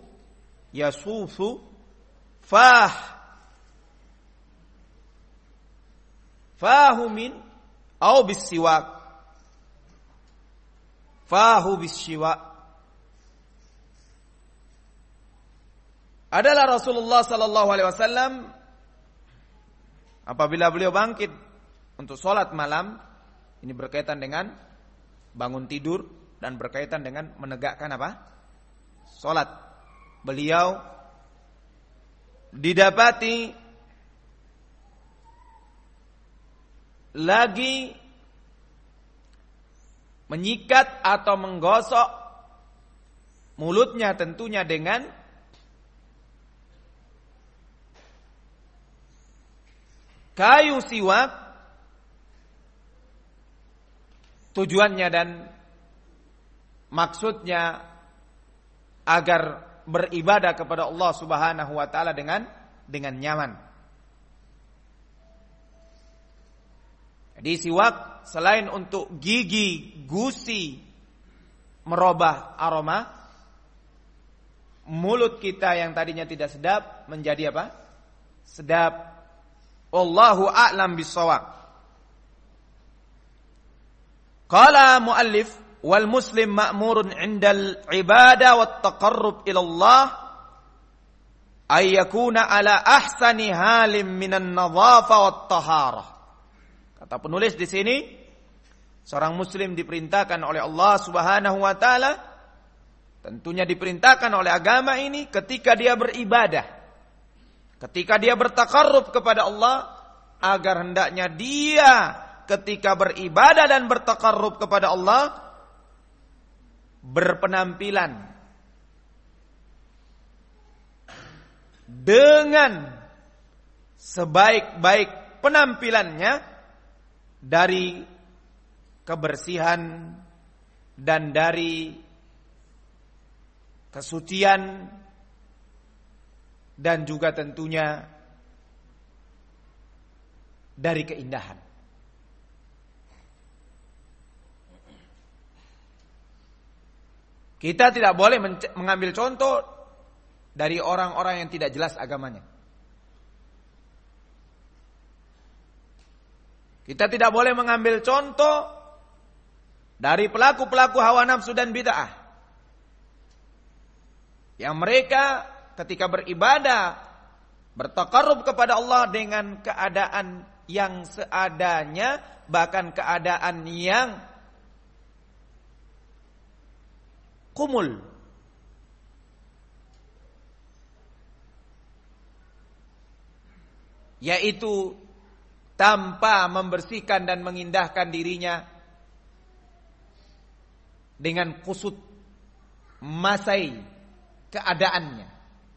fahu min au bisiwak fahu bisiwak. Adalah Rasulullah sallallahu alaihi wasallam apabila beliau bangkit untuk sholat malam, ini berkaitan dengan bangun tidur dan berkaitan dengan menegakkan apa? Sholat. Beliau didapati lagi menyikat atau menggosok mulutnya tentunya dengan kayu siwak. Tujuannya dan maksudnya agar beribadah kepada Allah Subhanahu wa taala dengan nyaman. Jadi siwak selain untuk gigi, gusi, merubah aroma, mulut kita yang tadinya tidak sedap menjadi apa? Sedap. Wallahu a'lam bishawab. Qala muallif wal muslim ma'murun 'indal ibadah wat taqarrub ila Allah ay yakuna ala ahsani halim minan nadhafa wat taharah. Kata penulis di sini, seorang muslim diperintahkan oleh Allah Subhanahu wa taala, tentunya diperintahkan oleh agama ini ketika dia beribadah, ketika dia bertaqarrub kepada Allah, agar hendaknya dia ketika beribadah dan bertaqarrub kepada Allah berpenampilan dengan sebaik-baik penampilannya dari kebersihan dan dari kesucian dan juga tentunya dari keindahan. Kita tidak boleh mengambil contoh dari orang-orang yang tidak jelas agamanya. Kita tidak boleh mengambil contoh dari pelaku-pelaku hawa nafsu dan bid'ah, yang mereka ketika beribadah bertaqarrub kepada Allah dengan keadaan yang seadanya, bahkan keadaan yang kumul. Yaitu tanpa membersihkan dan mengindahkan dirinya dengan kusut masai keadaannya.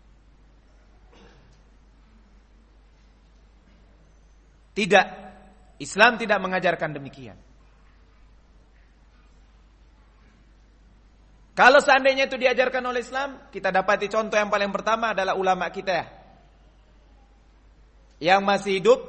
Tidak, Islam tidak mengajarkan demikian. Kalau seandainya itu diajarkan oleh Islam, kita dapati contoh yang paling pertama adalah ulama kita yang masih hidup.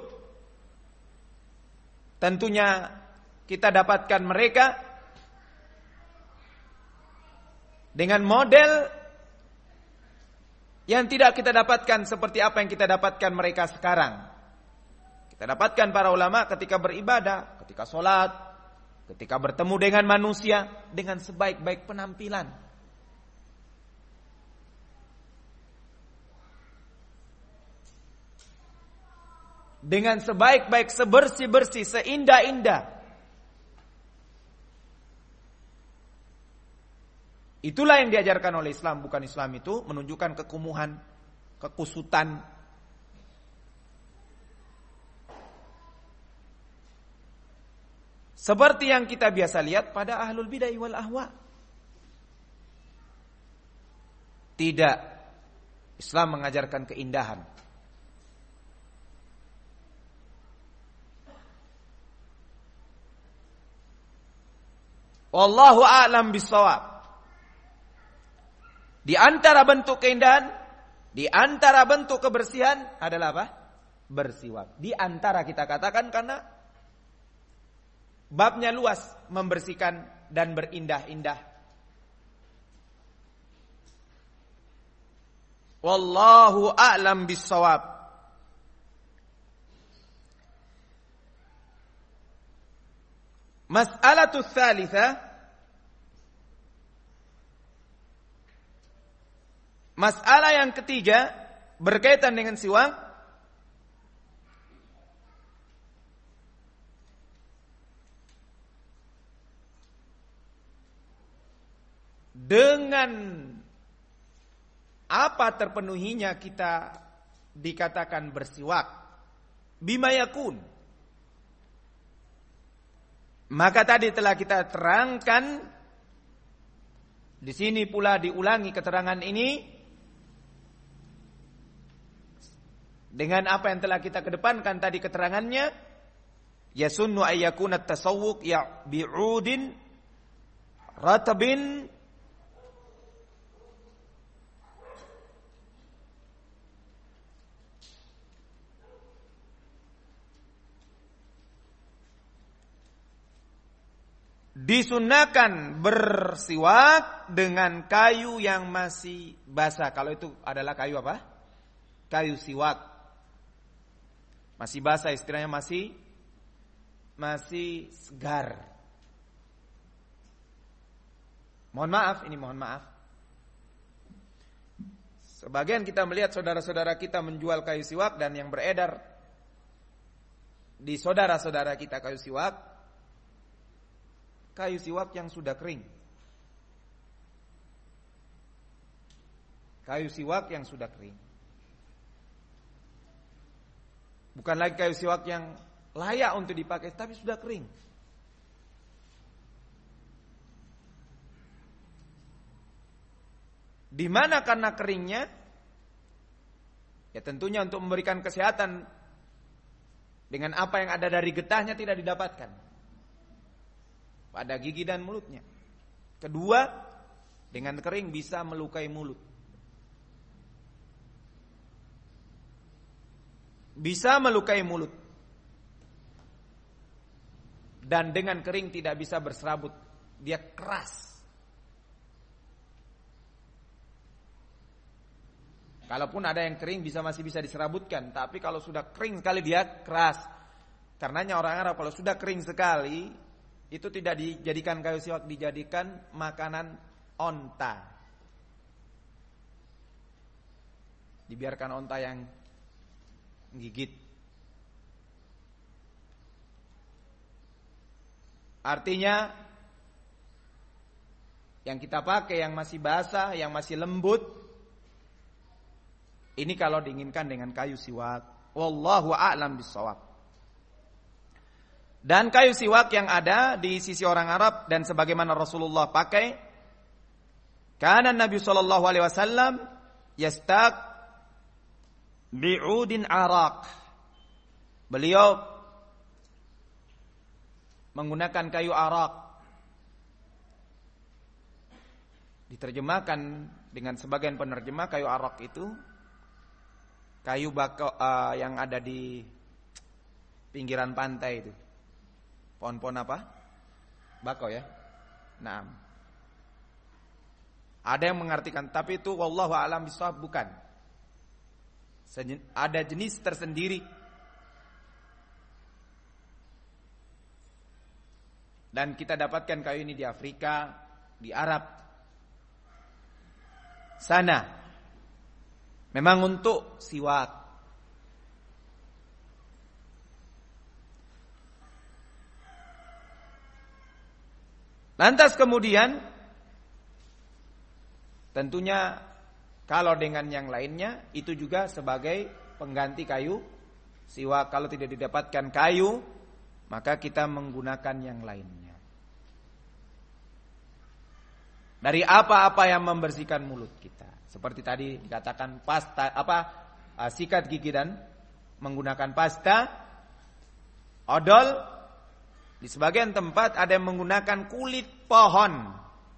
Tentunya kita dapatkan mereka dengan model yang tidak kita dapatkan seperti apa yang kita dapatkan mereka sekarang. Kita dapatkan para ulama ketika beribadah, ketika sholat, ketika bertemu dengan manusia dengan sebaik-baik penampilan. Dengan sebaik-baik, sebersih-bersih, seindah-indah. Itulah yang diajarkan oleh Islam. Bukan Islam itu menunjukkan kekumuhan, kekusutan. Seperti yang kita biasa lihat pada ahlul bid'ah wal ahwa. Tidak. Islam mengajarkan keindahan. Wallahu a'lam bissawab. Di antara bentuk keindahan, di antara bentuk kebersihan adalah apa? Bersiwak. Di antara kita katakan karena babnya luas, membersihkan dan berindah-indah. Wallahu a'lam bissawab. Mas'alatu tsalitsa, masalah yang ketiga berkaitan dengan siwak. Dengan apa terpenuhinya kita dikatakan bersiwak? Bima yakun. Maka tadi telah kita terangkan, di sini pula diulangi keterangan ini dengan apa yang telah kita kedepankan tadi keterangannya. Yasunnu ayyakuna at-tasawwuq ya bi'udin ratabin disunnahkan bersiwak dengan kayu yang masih basah. Kalau itu adalah kayu apa? Kayu siwak. Masih basah, istilahnya masih segar. Mohon maaf. Sebagian kita melihat saudara-saudara kita menjual kayu siwak dan yang beredar di saudara-saudara kita kayu siwak yang sudah kering. Kayu siwak yang sudah kering. Bukan lagi kayu siwak yang layak untuk dipakai, tapi sudah kering. Di mana karena keringnya? Ya tentunya untuk memberikan kesehatan dengan apa yang ada dari getahnya tidak didapatkan pada gigi dan mulutnya. Kedua, dengan kering bisa melukai mulut. Bisa melukai mulut. Dan dengan kering tidak bisa berserabut. Dia keras. Kalaupun ada yang kering masih bisa diserabutkan, tapi kalau sudah kering sekali dia keras. Karenanya orang Arab kalau sudah kering sekali itu tidak dijadikan kayu siwak, dijadikan makanan onta. Dibiarkan onta yang gigit. Artinya yang kita pakai yang masih basah, yang masih lembut, ini kalau diinginkan dengan kayu siwak. Wallahu a'lam bissawab. Dan kayu siwak yang ada di sisi orang Arab dan sebagaimana Rasulullah pakai, kana Nabi sallallahu alaihi wasallam yastaq bi'udin araq. Beliau menggunakan kayu araq. Diterjemahkan dengan sebagian penerjemah kayu araq itu kayu bakau yang ada di pinggiran pantai itu. Pohon-pohon apa? Bakau ya. Nah, ada yang mengartikan, tapi itu wallahu a'lam bishawab, bukan. Ada jenis tersendiri. Dan kita dapatkan kayu ini di Afrika, di Arab sana. Memang untuk siwak. Lantas kemudian tentunya kalau dengan yang lainnya itu juga sebagai pengganti kayu siwak. Kalau tidak didapatkan kayu, maka kita menggunakan yang lainnya. Dari apa-apa yang membersihkan mulut kita. Seperti tadi dikatakan pasta sikat gigi dan menggunakan pasta, odol. Di sebagian tempat ada yang menggunakan kulit pohon.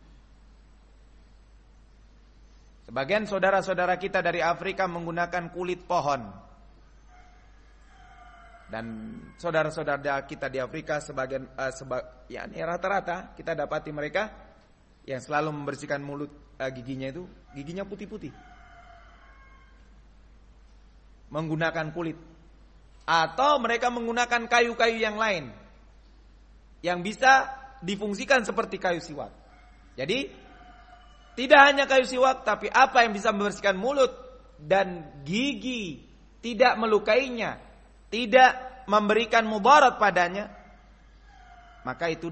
Sebagian saudara-saudara kita dari Afrika menggunakan kulit pohon. Dan saudara-saudara kita di Afrika sebagian rata-rata kita dapati mereka yang selalu membersihkan mulut giginya itu, giginya putih-putih. Menggunakan kulit. Atau mereka menggunakan kayu-kayu yang lain yang bisa difungsikan seperti kayu siwak. Jadi tidak hanya kayu siwak, tapi apa yang bisa membersihkan mulut dan gigi, tidak melukainya, tidak memberikan mudarat padanya, maka itu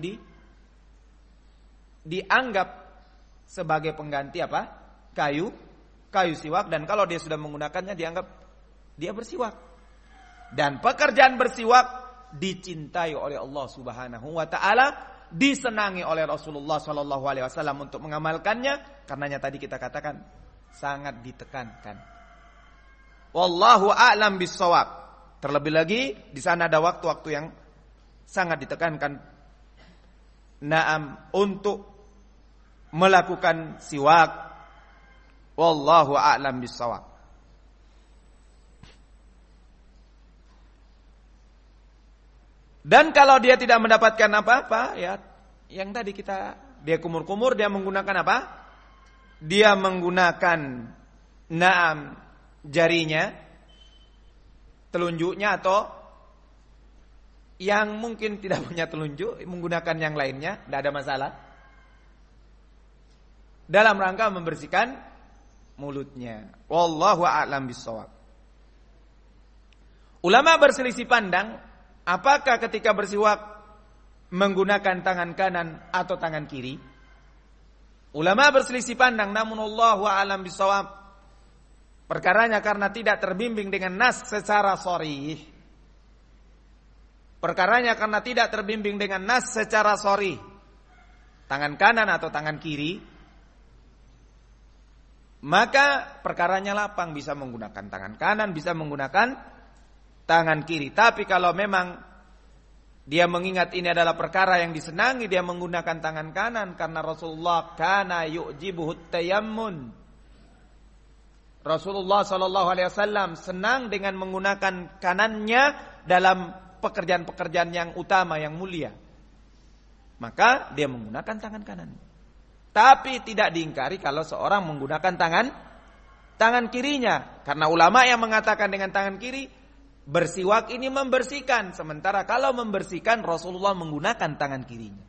dianggap sebagai pengganti apa? Kayu siwak. Dan kalau dia sudah menggunakannya, dianggap dia bersiwak. Dan pekerjaan bersiwak dicintai oleh Allah Subhanahu wa taala, disenangi oleh Rasulullah sallallahu alaihi wasallam untuk mengamalkannya, karenanya tadi kita katakan sangat ditekankan. Wallahu a'lam bissawab. Terlebih lagi di sana ada waktu-waktu yang sangat ditekankan untuk melakukan siwak. Wallahu a'lam bissawab. Dan kalau dia tidak mendapatkan apa-apa, ya yang tadi dia kumur-kumur, dia menggunakan apa? Dia menggunakan jarinya, telunjuknya, atau yang mungkin tidak punya telunjuk menggunakan yang lainnya, tidak ada masalah. Dalam rangka membersihkan mulutnya. Wallahu a'lam bissawab. Ulama berselisih pandang, apakah ketika bersiwak menggunakan tangan kanan atau tangan kiri? Ulama berselisih pandang, namun Allahu a'lam bissawab. Perkaranya karena tidak terbimbing dengan nas secara sharih. Perkaranya karena tidak terbimbing dengan nas secara sharih. Tangan kanan atau tangan kiri, maka perkaranya lapang, bisa menggunakan tangan kanan, bisa menggunakan tangan kiri. Tapi kalau memang dia mengingat ini adalah perkara yang disenangi, dia menggunakan tangan kanan karena Rasulullah kana yu'jibuhut tayammun. Rasulullah sallallahu alaihi wasallam senang dengan menggunakan kanannya dalam pekerjaan-pekerjaan yang utama, yang mulia. Maka dia menggunakan tangan kanan. Tapi tidak diingkari kalau seorang menggunakan tangan kirinya, karena ulama yang mengatakan dengan tangan kiri bersiwak ini membersihkan, sementara kalau membersihkan Rasulullah menggunakan tangan kirinya.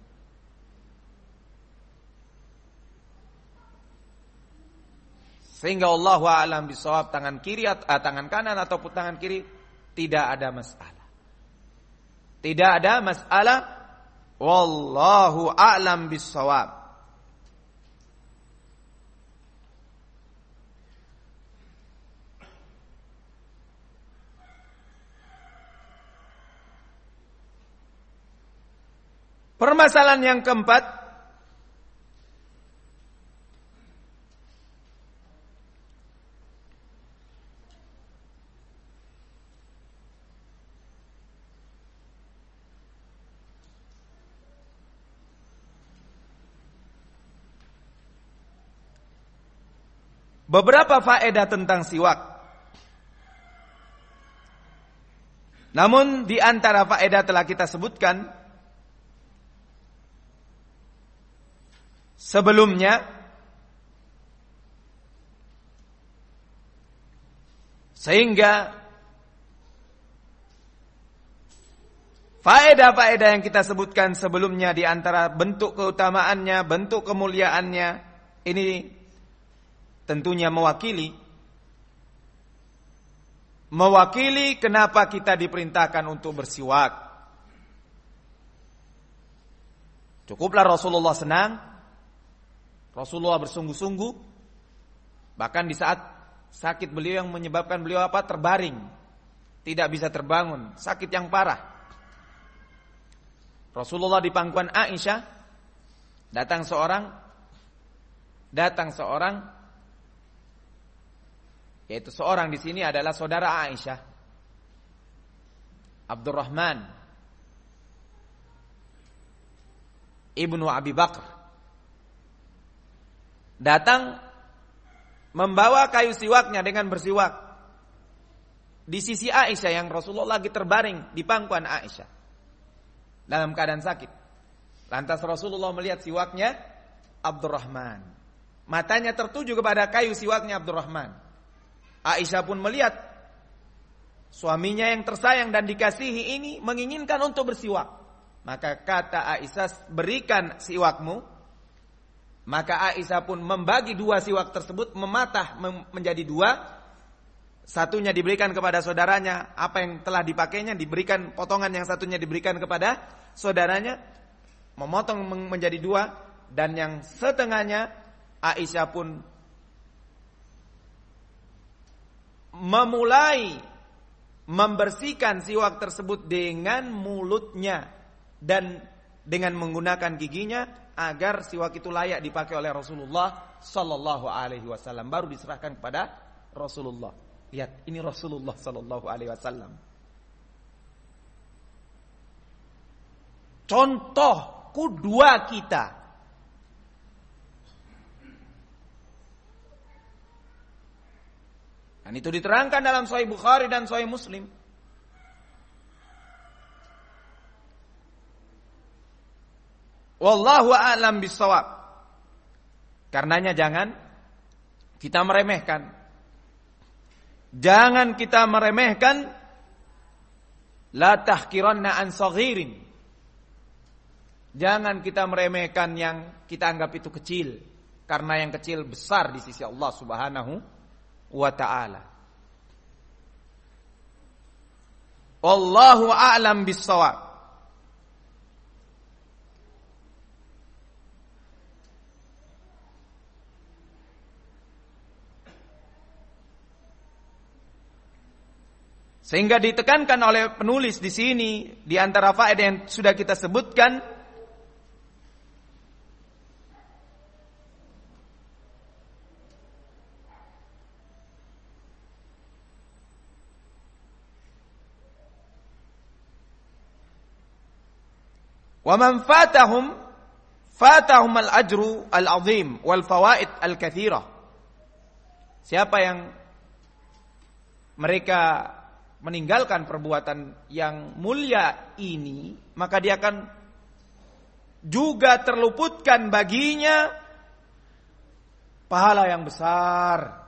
Sehingga Allahu a'lam bishawab, tangan kanan ataupun tangan kiri tidak ada masalah. Tidak ada masalah. Wallahu a'lam bishawab. Permasalahan yang keempat, beberapa faedah tentang siwak. Namun di antara faedah telah kita sebutkan sebelumnya. Sehingga faedah-faedah yang kita sebutkan sebelumnya di antara bentuk keutamaannya, bentuk kemuliaannya, ini tentunya mewakili kenapa kita diperintahkan untuk bersiwak. Cukuplah Rasulullah senang, Rasulullah bersungguh-sungguh, bahkan di saat sakit beliau yang menyebabkan beliau terbaring, tidak bisa terbangun, sakit yang parah. Rasulullah di pangkuan Aisyah, datang seorang, yaitu seorang di sini adalah saudara Aisyah, Abdurrahman ibnu Abi Bakr, datang membawa kayu siwaknya dengan bersiwak di sisi Aisyah yang Rasulullah lagi terbaring di pangkuan Aisyah dalam keadaan sakit. Lantas Rasulullah melihat siwaknya Abdurrahman, matanya tertuju kepada kayu siwaknya Abdurrahman. Aisyah pun melihat suaminya yang tersayang dan dikasihi ini menginginkan untuk bersiwak. Maka kata Aisyah, berikan siwakmu. Maka Aisyah pun membagi dua siwak tersebut, mematah menjadi dua. Satunya diberikan kepada saudaranya, apa yang telah dipakainya diberikan, potongan yang satunya diberikan kepada saudaranya, memotong menjadi dua, dan yang setengahnya Aisyah pun memulai membersihkan siwak tersebut dengan mulutnya dan dengan menggunakan giginya agar siwak itu layak dipakai oleh Rasulullah sallallahu alaihi wasallam, baru diserahkan kepada Rasulullah. Lihat, ini Rasulullah sallallahu alaihi wasallam. Contoh kudua kita. Dan itu diterangkan dalam Sahih Bukhari dan Sahih Muslim. Wallahu a'lam bissawab. Karenanya jangan kita meremehkan. Jangan kita meremehkan. La tahkiranna an saghirin. Jangan kita meremehkan yang kita anggap itu kecil, karena yang kecil besar di sisi Allah Subhanahu wa ta'ala. Wallahu a'lam bissawab. Sehingga ditekankan oleh penulis di sini, di antara faedah yang sudah kita sebutkan, wa man fatahum al-ajru al-azim wal fawaid al-katsirah. Siapa yang mereka meninggalkan perbuatan yang mulia ini, maka dia akan juga terluputkan baginya pahala yang besar,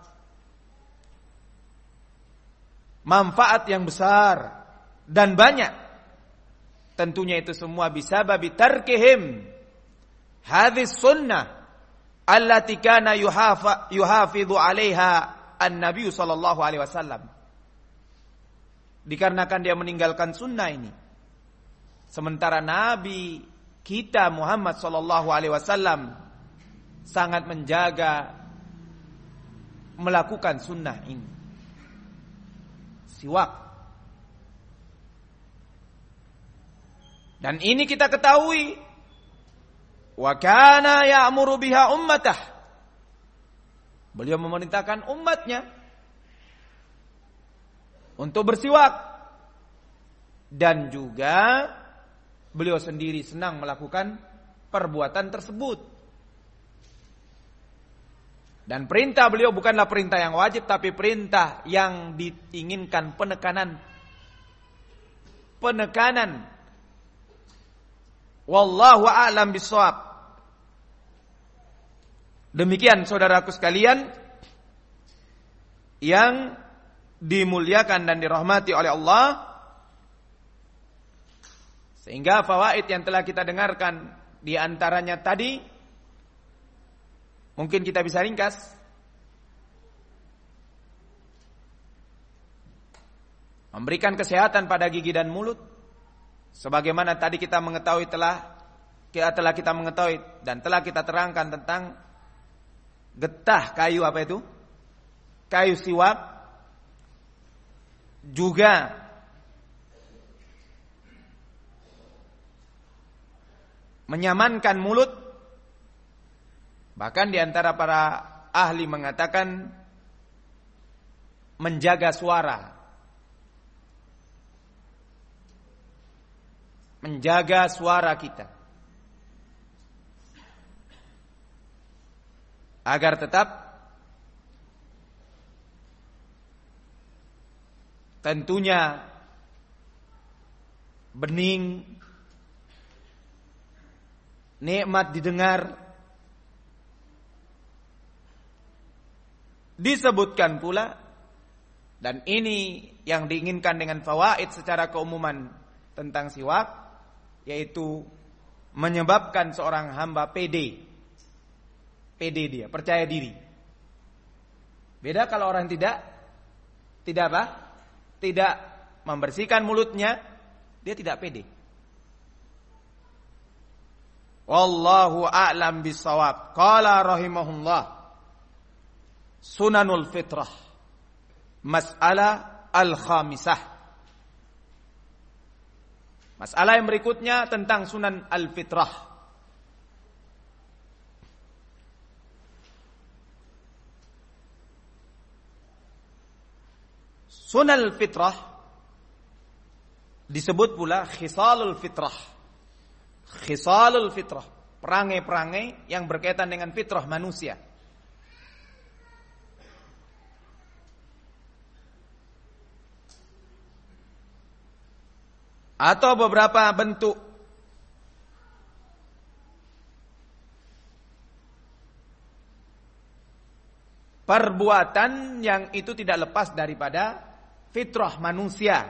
manfaat yang besar dan banyak. Tentunya itu semua bisababi tarkihim hadhis sunnah allati kana yuhafidhu 'alaiha an-nabiy sallallahu alaihi wasallam. Dikarenakan dia meninggalkan sunnah ini. Sementara Nabi kita Muhammad sallallahu alaihi wasallam sangat menjaga melakukan sunnah ini. Siwak. Dan ini kita ketahui. Wa kana ya'muru biha ummatah. Beliau memerintahkan umatnya untuk bersiwak, dan juga beliau sendiri senang melakukan perbuatan tersebut. Dan perintah beliau bukanlah perintah yang wajib, tapi perintah yang diinginkan penekanan. Wallahu a'lam bishawab. Demikian saudaraku sekalian yang dimuliakan dan dirahmati oleh Allah, sehingga fawaid yang telah kita dengarkan di antaranya tadi mungkin kita bisa ringkas. Memberikan kesehatan pada gigi dan mulut, sebagaimana tadi kita mengetahui telah kita mengetahui dan telah kita terangkan tentang getah kayu apa itu? Kayu siwak, juga menyamankan mulut. Bahkan di antara para ahli mengatakan menjaga suara. Menjaga suara kita agar tetap tentunya bening, nikmat didengar. Disebutkan pula, dan ini yang diinginkan dengan fawaid secara keumuman tentang siwak, yaitu menyebabkan seorang hamba pede dia, percaya diri. Beda kalau orang tidak apa? Tidak membersihkan mulutnya, dia tidak pede. Wallahu a'lam bissawab. Qala rahimahullah, sunanul fitrah, mas'alah al-khamisah. Masalah yang berikutnya tentang sunan al-fitrah. Sunan al-fitrah disebut pula khisalul fitrah. Khisalul fitrah, perangai-perangai yang berkaitan dengan fitrah manusia. Atau beberapa bentuk perbuatan yang itu tidak lepas daripada fitrah manusia.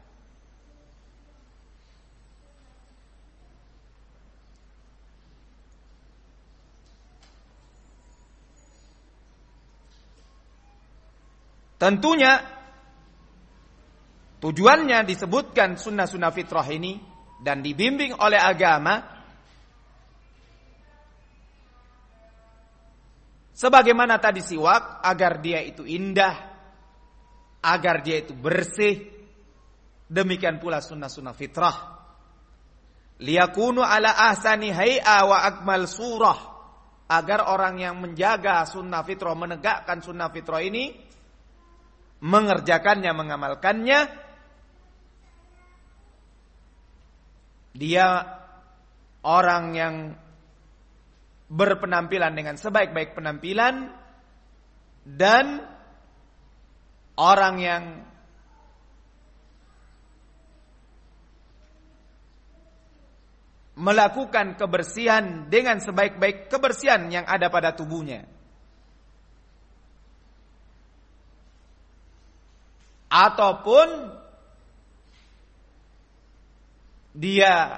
Tentunya tujuannya disebutkan sunnah-sunnah fitrah ini dan dibimbing oleh agama sebagaimana tadi siwak, agar dia itu indah, agar dia itu bersih. Demikian pula sunnah-sunnah fitrah, liyakunu ala ahsani hay'a wa akmal surah, agar orang yang menjaga sunnah fitrah, menegakkan sunnah fitrah ini, mengerjakannya, mengamalkannya, dia orang yang berpenampilan dengan sebaik-baik penampilan, dan orang yang melakukan kebersihan dengan sebaik-baik kebersihan yang ada pada tubuhnya. Ataupun dia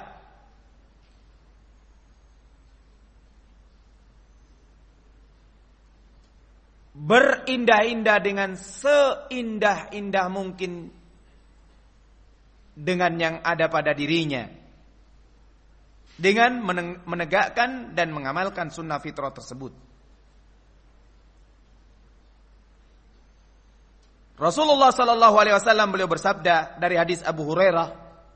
berindah-indah dengan seindah-indah mungkin dengan yang ada pada dirinya, dengan menegakkan dan mengamalkan sunnah fitrah tersebut. Rasulullah sallallahu alaihi wasallam beliau bersabda dari hadis Abu Hurairah,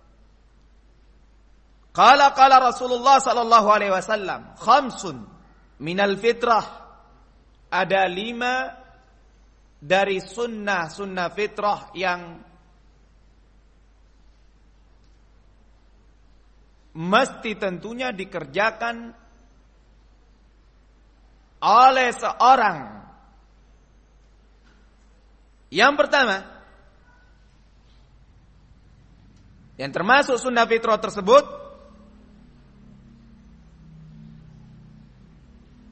qala Rasulullah sallallahu alaihi wasallam, khamsun minal fitrah, ada 5 dari sunnah fitrah yang mesti tentunya dikerjakan oleh seorang. Yang pertama, yang termasuk sunnah fitrah tersebut,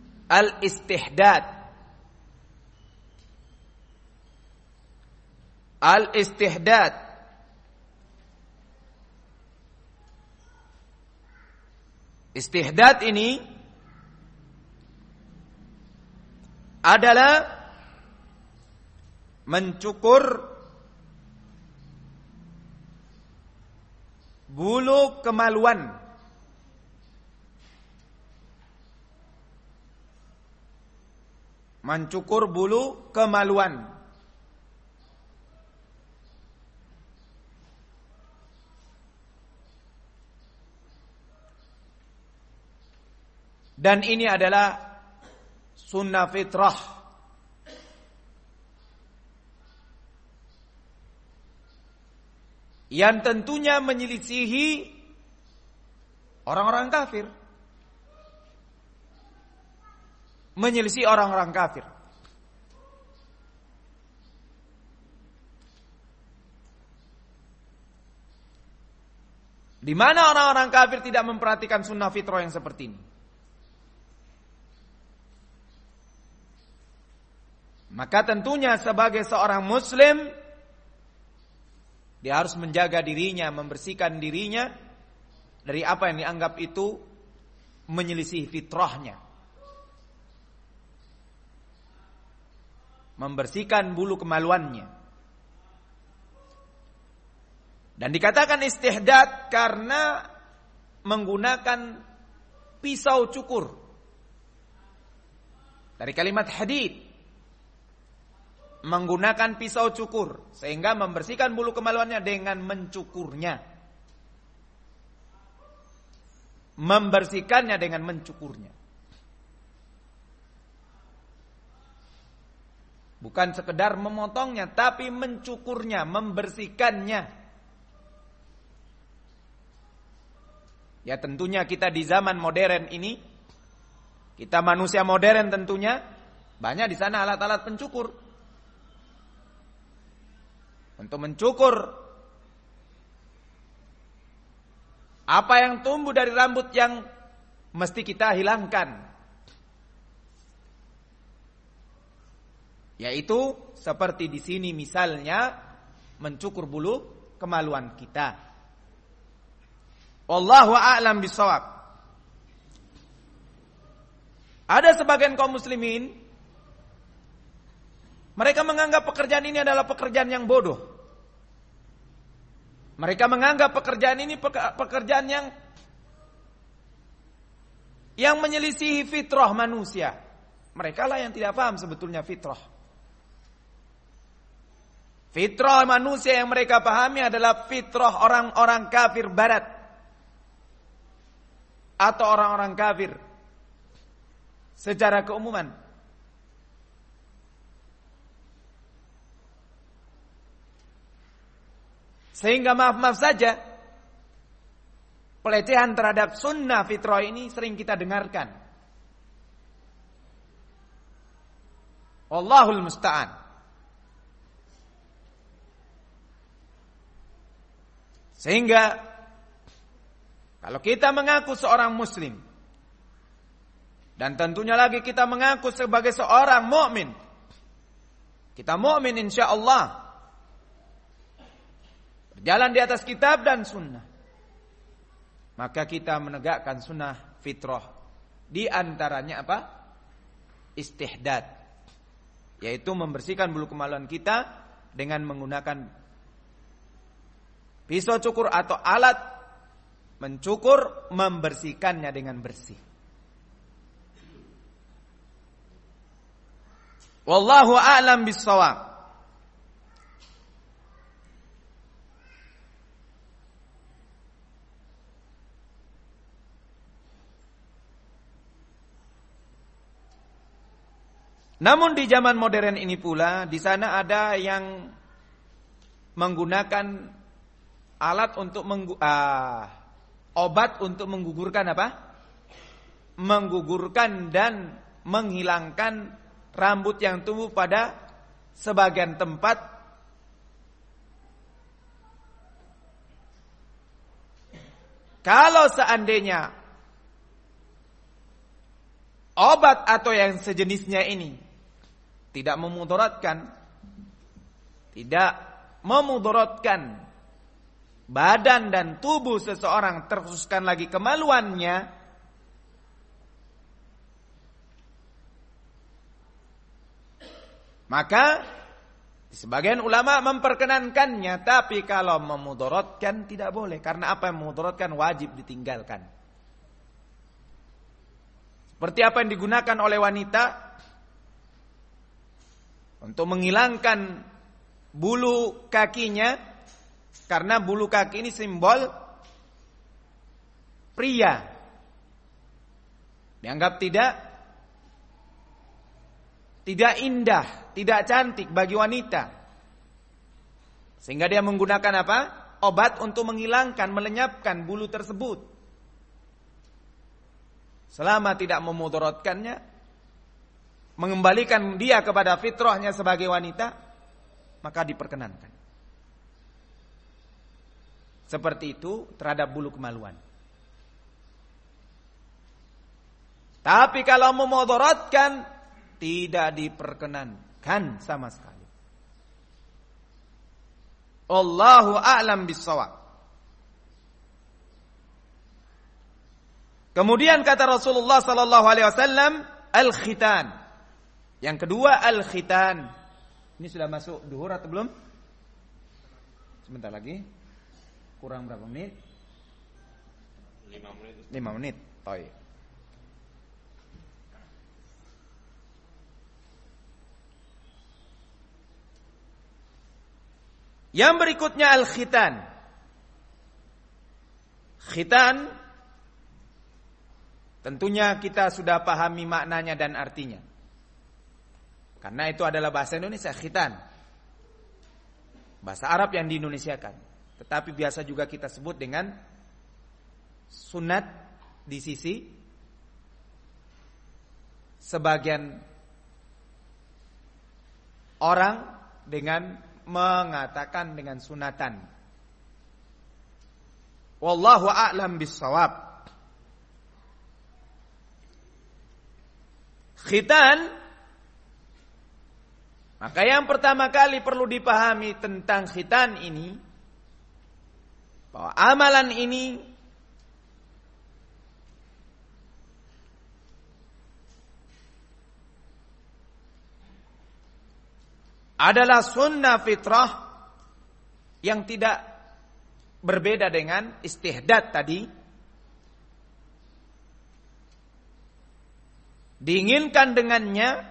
al-istihdad, Al-istihdad. Istihdad ini adalah mencukur bulu kemaluan. Mencukur bulu kemaluan. Dan ini adalah sunnah fitrah. Yang tentunya menyelisihi orang-orang kafir. Menyelisih orang-orang kafir. Di mana orang-orang kafir tidak memperhatikan sunnah fitrah yang seperti ini. Maka tentunya sebagai seorang muslim, dia harus menjaga dirinya, membersihkan dirinya dari apa yang dianggap itu menyelisih fitrahnya. Membersihkan bulu kemaluannya. Dan dikatakan istihdad karena menggunakan pisau cukur. Dari kalimat hadid. Menggunakan pisau cukur. Sehingga membersihkan bulu kemaluannya dengan mencukurnya. Membersihkannya dengan mencukurnya. Bukan sekedar memotongnya, tapi mencukurnya, membersihkannya. Ya tentunya kita di zaman modern ini, kita manusia modern tentunya, banyak di sana alat-alat pencukur. Untuk mencukur apa yang tumbuh dari rambut yang mesti kita hilangkan. Yaitu seperti di sini misalnya mencukur bulu kemaluan kita. Wallahu a'lam bishawab. Ada sebagian kaum muslimin, mereka menganggap pekerjaan ini adalah pekerjaan yang bodoh. Mereka menganggap pekerjaan ini pekerjaan yang menyelisihi fitrah manusia. Mereka lah yang tidak paham sebetulnya fitrah. Fitrah manusia yang mereka pahami adalah fitrah orang-orang kafir barat. Atau orang-orang kafir secara keumuman. Sehingga maaf-maaf saja, pelecehan terhadap sunnah fitrah ini sering kita dengarkan. Wallahul musta'an. Sehingga kalau kita mengaku seorang muslim, dan tentunya lagi kita mengaku sebagai seorang mukmin, kita mukmin insyaallah, berjalan di atas kitab dan sunnah, maka kita menegakkan sunnah fitrah. Di antaranya apa? Istihdad, yaitu membersihkan bulu kemaluan kita dengan menggunakan pisau cukur atau alat mencukur, membersihkannya dengan bersih. Wallahu a'lam bishawab. Namun di zaman modern ini pula, di sana ada yang menggunakan alat untuk obat untuk menggugurkan apa? Menggugurkan dan menghilangkan rambut yang tumbuh pada sebagian tempat. Kalau seandainya obat atau yang sejenisnya ini tidak memudaratkan, tidak memudaratkan badan dan tubuh seseorang, terkhususkan lagi kemaluannya, maka sebagian ulama memperkenankannya. Tapi kalau memudaratkan tidak boleh. Karena apa yang memudaratkan wajib ditinggalkan. Seperti apa yang digunakan oleh wanita untuk menghilangkan bulu kakinya. Karena bulu kaki ini simbol pria. Dianggap tidak indah, tidak cantik bagi wanita. Sehingga dia menggunakan apa? Obat untuk menghilangkan, melenyapkan bulu tersebut. Selama tidak memudaratkannya, mengembalikan dia kepada fitrahnya sebagai wanita, maka diperkenankan. Seperti itu terhadap bulu kemaluan. Tapi kalau memudaratkan, tidak diperkenankan sama sekali. Allahu a'lam bissawab. Kemudian kata Rasulullah sallallahu alaihi wasallam, al-khitan. Yang kedua al-khitan. Ini sudah masuk duhur atau belum? Sebentar lagi. Kurang berapa menit? 5 menit. 5 menit. Baik. Yang berikutnya al-khitan. Khitan tentunya kita sudah pahami maknanya dan artinya. Karena itu adalah bahasa Indonesia, khitan. Bahasa Arab yang diindonesiakan. Tetapi biasa juga kita sebut dengan sunat di sisi sebagian orang dengan mengatakan dengan sunatan. Wallahu a'lam bissawab. Khitan, maka yang pertama kali perlu dipahami tentang khitan ini, bahwa amalan ini adalah sunnah fitrah yang tidak berbeda dengan istihdad tadi. Diinginkan dengannya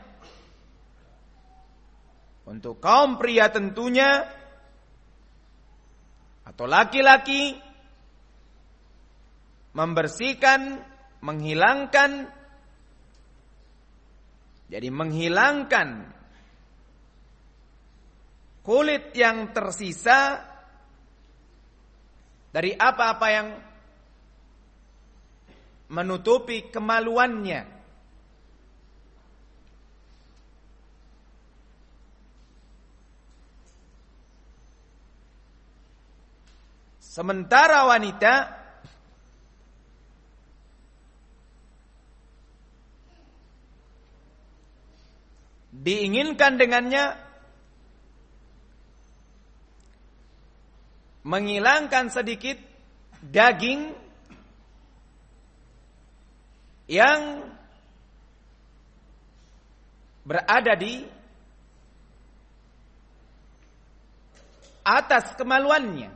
untuk kaum pria tentunya, atau laki-laki, membersihkan, menghilangkan, jadi menghilangkan kulit yang tersisa dari apa-apa yang menutupi kemaluannya. Sementara wanita diinginkan dengannya menghilangkan sedikit daging yang berada di atas kemaluannya.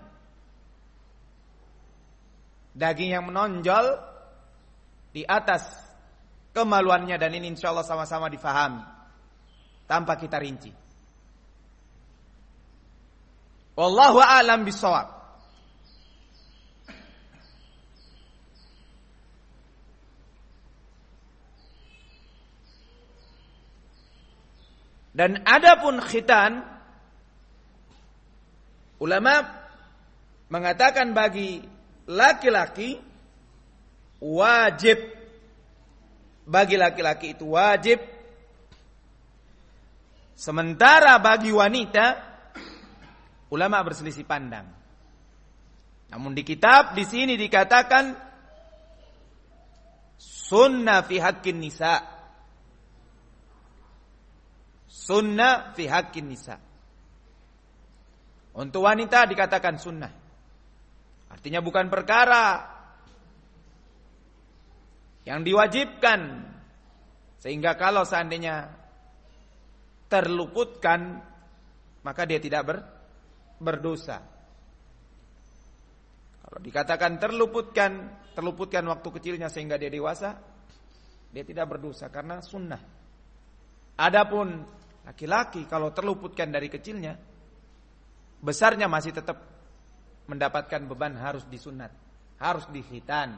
Daging yang menonjol di atas kemaluannya, dan ini insya Allah sama-sama difahami tanpa kita rinci. Wallahu a'lam bishawab. Dan adapun khitan, ulama mengatakan bagi laki-laki wajib, bagi laki-laki itu wajib. Sementara bagi wanita, ulama berselisih pandang. Namun di kitab di sini dikatakan sunnah fi haqqin nisa. Sunnah fi haqqin nisa. Untuk wanita dikatakan sunnah. Artinya bukan perkara yang diwajibkan, sehingga kalau seandainya terluputkan maka dia tidak berdosa. Kalau dikatakan terluputkan waktu kecilnya sehingga dia dewasa, dia tidak berdosa karena sunnah. Adapun laki-laki kalau terluputkan dari kecilnya, besarnya masih tetap mendapatkan beban harus disunat, harus dikhitan.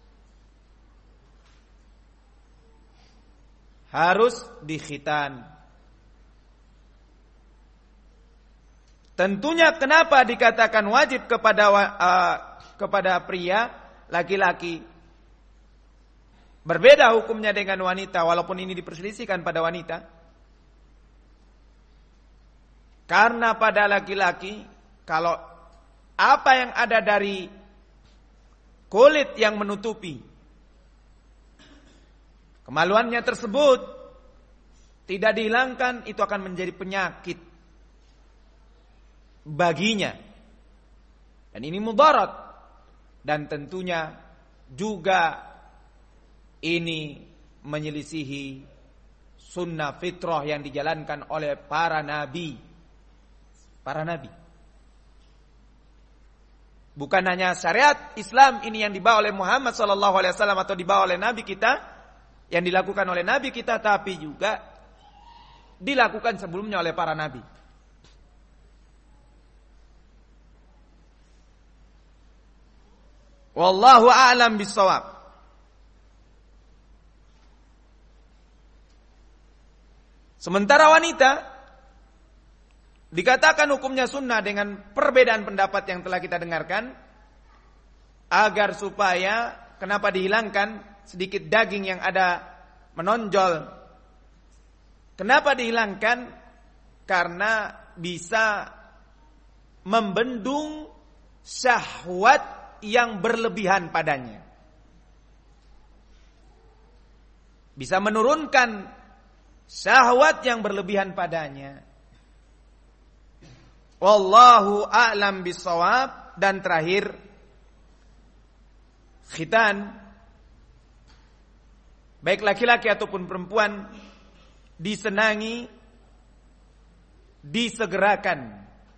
Harus dikhitan. Tentunya kenapa dikatakan wajib kepada pria, laki-laki. Berbeda hukumnya dengan wanita, walaupun ini diperselisihkan pada wanita. Karena pada laki-laki, kalau apa yang ada dari kulit yang menutupi kemaluannya tersebut tidak dihilangkan, itu akan menjadi penyakit baginya. Dan ini mudarat. Dan tentunya juga ini menyelisihi sunnah fitrah yang dijalankan oleh para nabi. Para nabi. Bukan hanya syariat Islam ini yang dibawa oleh Muhammad SAW atau dibawa oleh nabi kita, yang dilakukan oleh nabi kita, tapi juga dilakukan sebelumnya oleh para nabi. Wallahu a'lam bissawab. Sementara wanita dikatakan hukumnya sunnah dengan perbedaan pendapat yang telah kita dengarkan, agar supaya kenapa dihilangkan sedikit daging yang ada menonjol. Kenapa dihilangkan? Karena bisa membendung syahwat yang berlebihan padanya. Bisa menurunkan syahwat yang berlebihan padanya. Wallahu a'lam bissawab. Dan terakhir, khitan, baik laki-laki ataupun perempuan, disenangi, disegerakan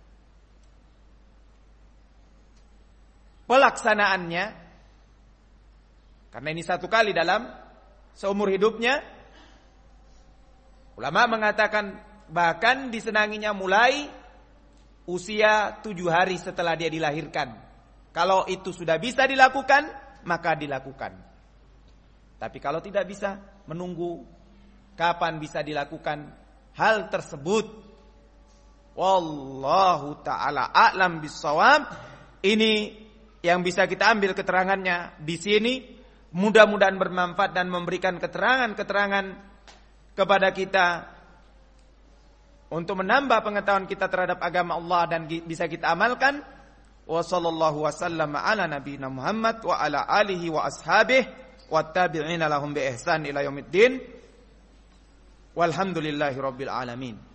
pelaksanaannya, karena ini satu kali dalam seumur hidupnya. Ulama mengatakan bahkan disenanginya mulai usia 7 hari setelah dia dilahirkan. Kalau itu sudah bisa dilakukan, maka dilakukan. Tapi kalau tidak bisa, menunggu kapan bisa dilakukan hal tersebut. Wallahu ta'ala a'lam bissawab. Ini yang bisa kita ambil keterangannya di sini. Mudah-mudahan bermanfaat dan memberikan keterangan-keterangan kepada kita untuk menambah pengetahuan kita terhadap agama Allah dan bisa kita amalkan. Wa sallallahu wasallam ala nabiyina Muhammad wa ala alihi wa ashabihi wattabi'ina lahum bi ihsan ila yaumiddin. Walhamdulillahi rabbil alamin.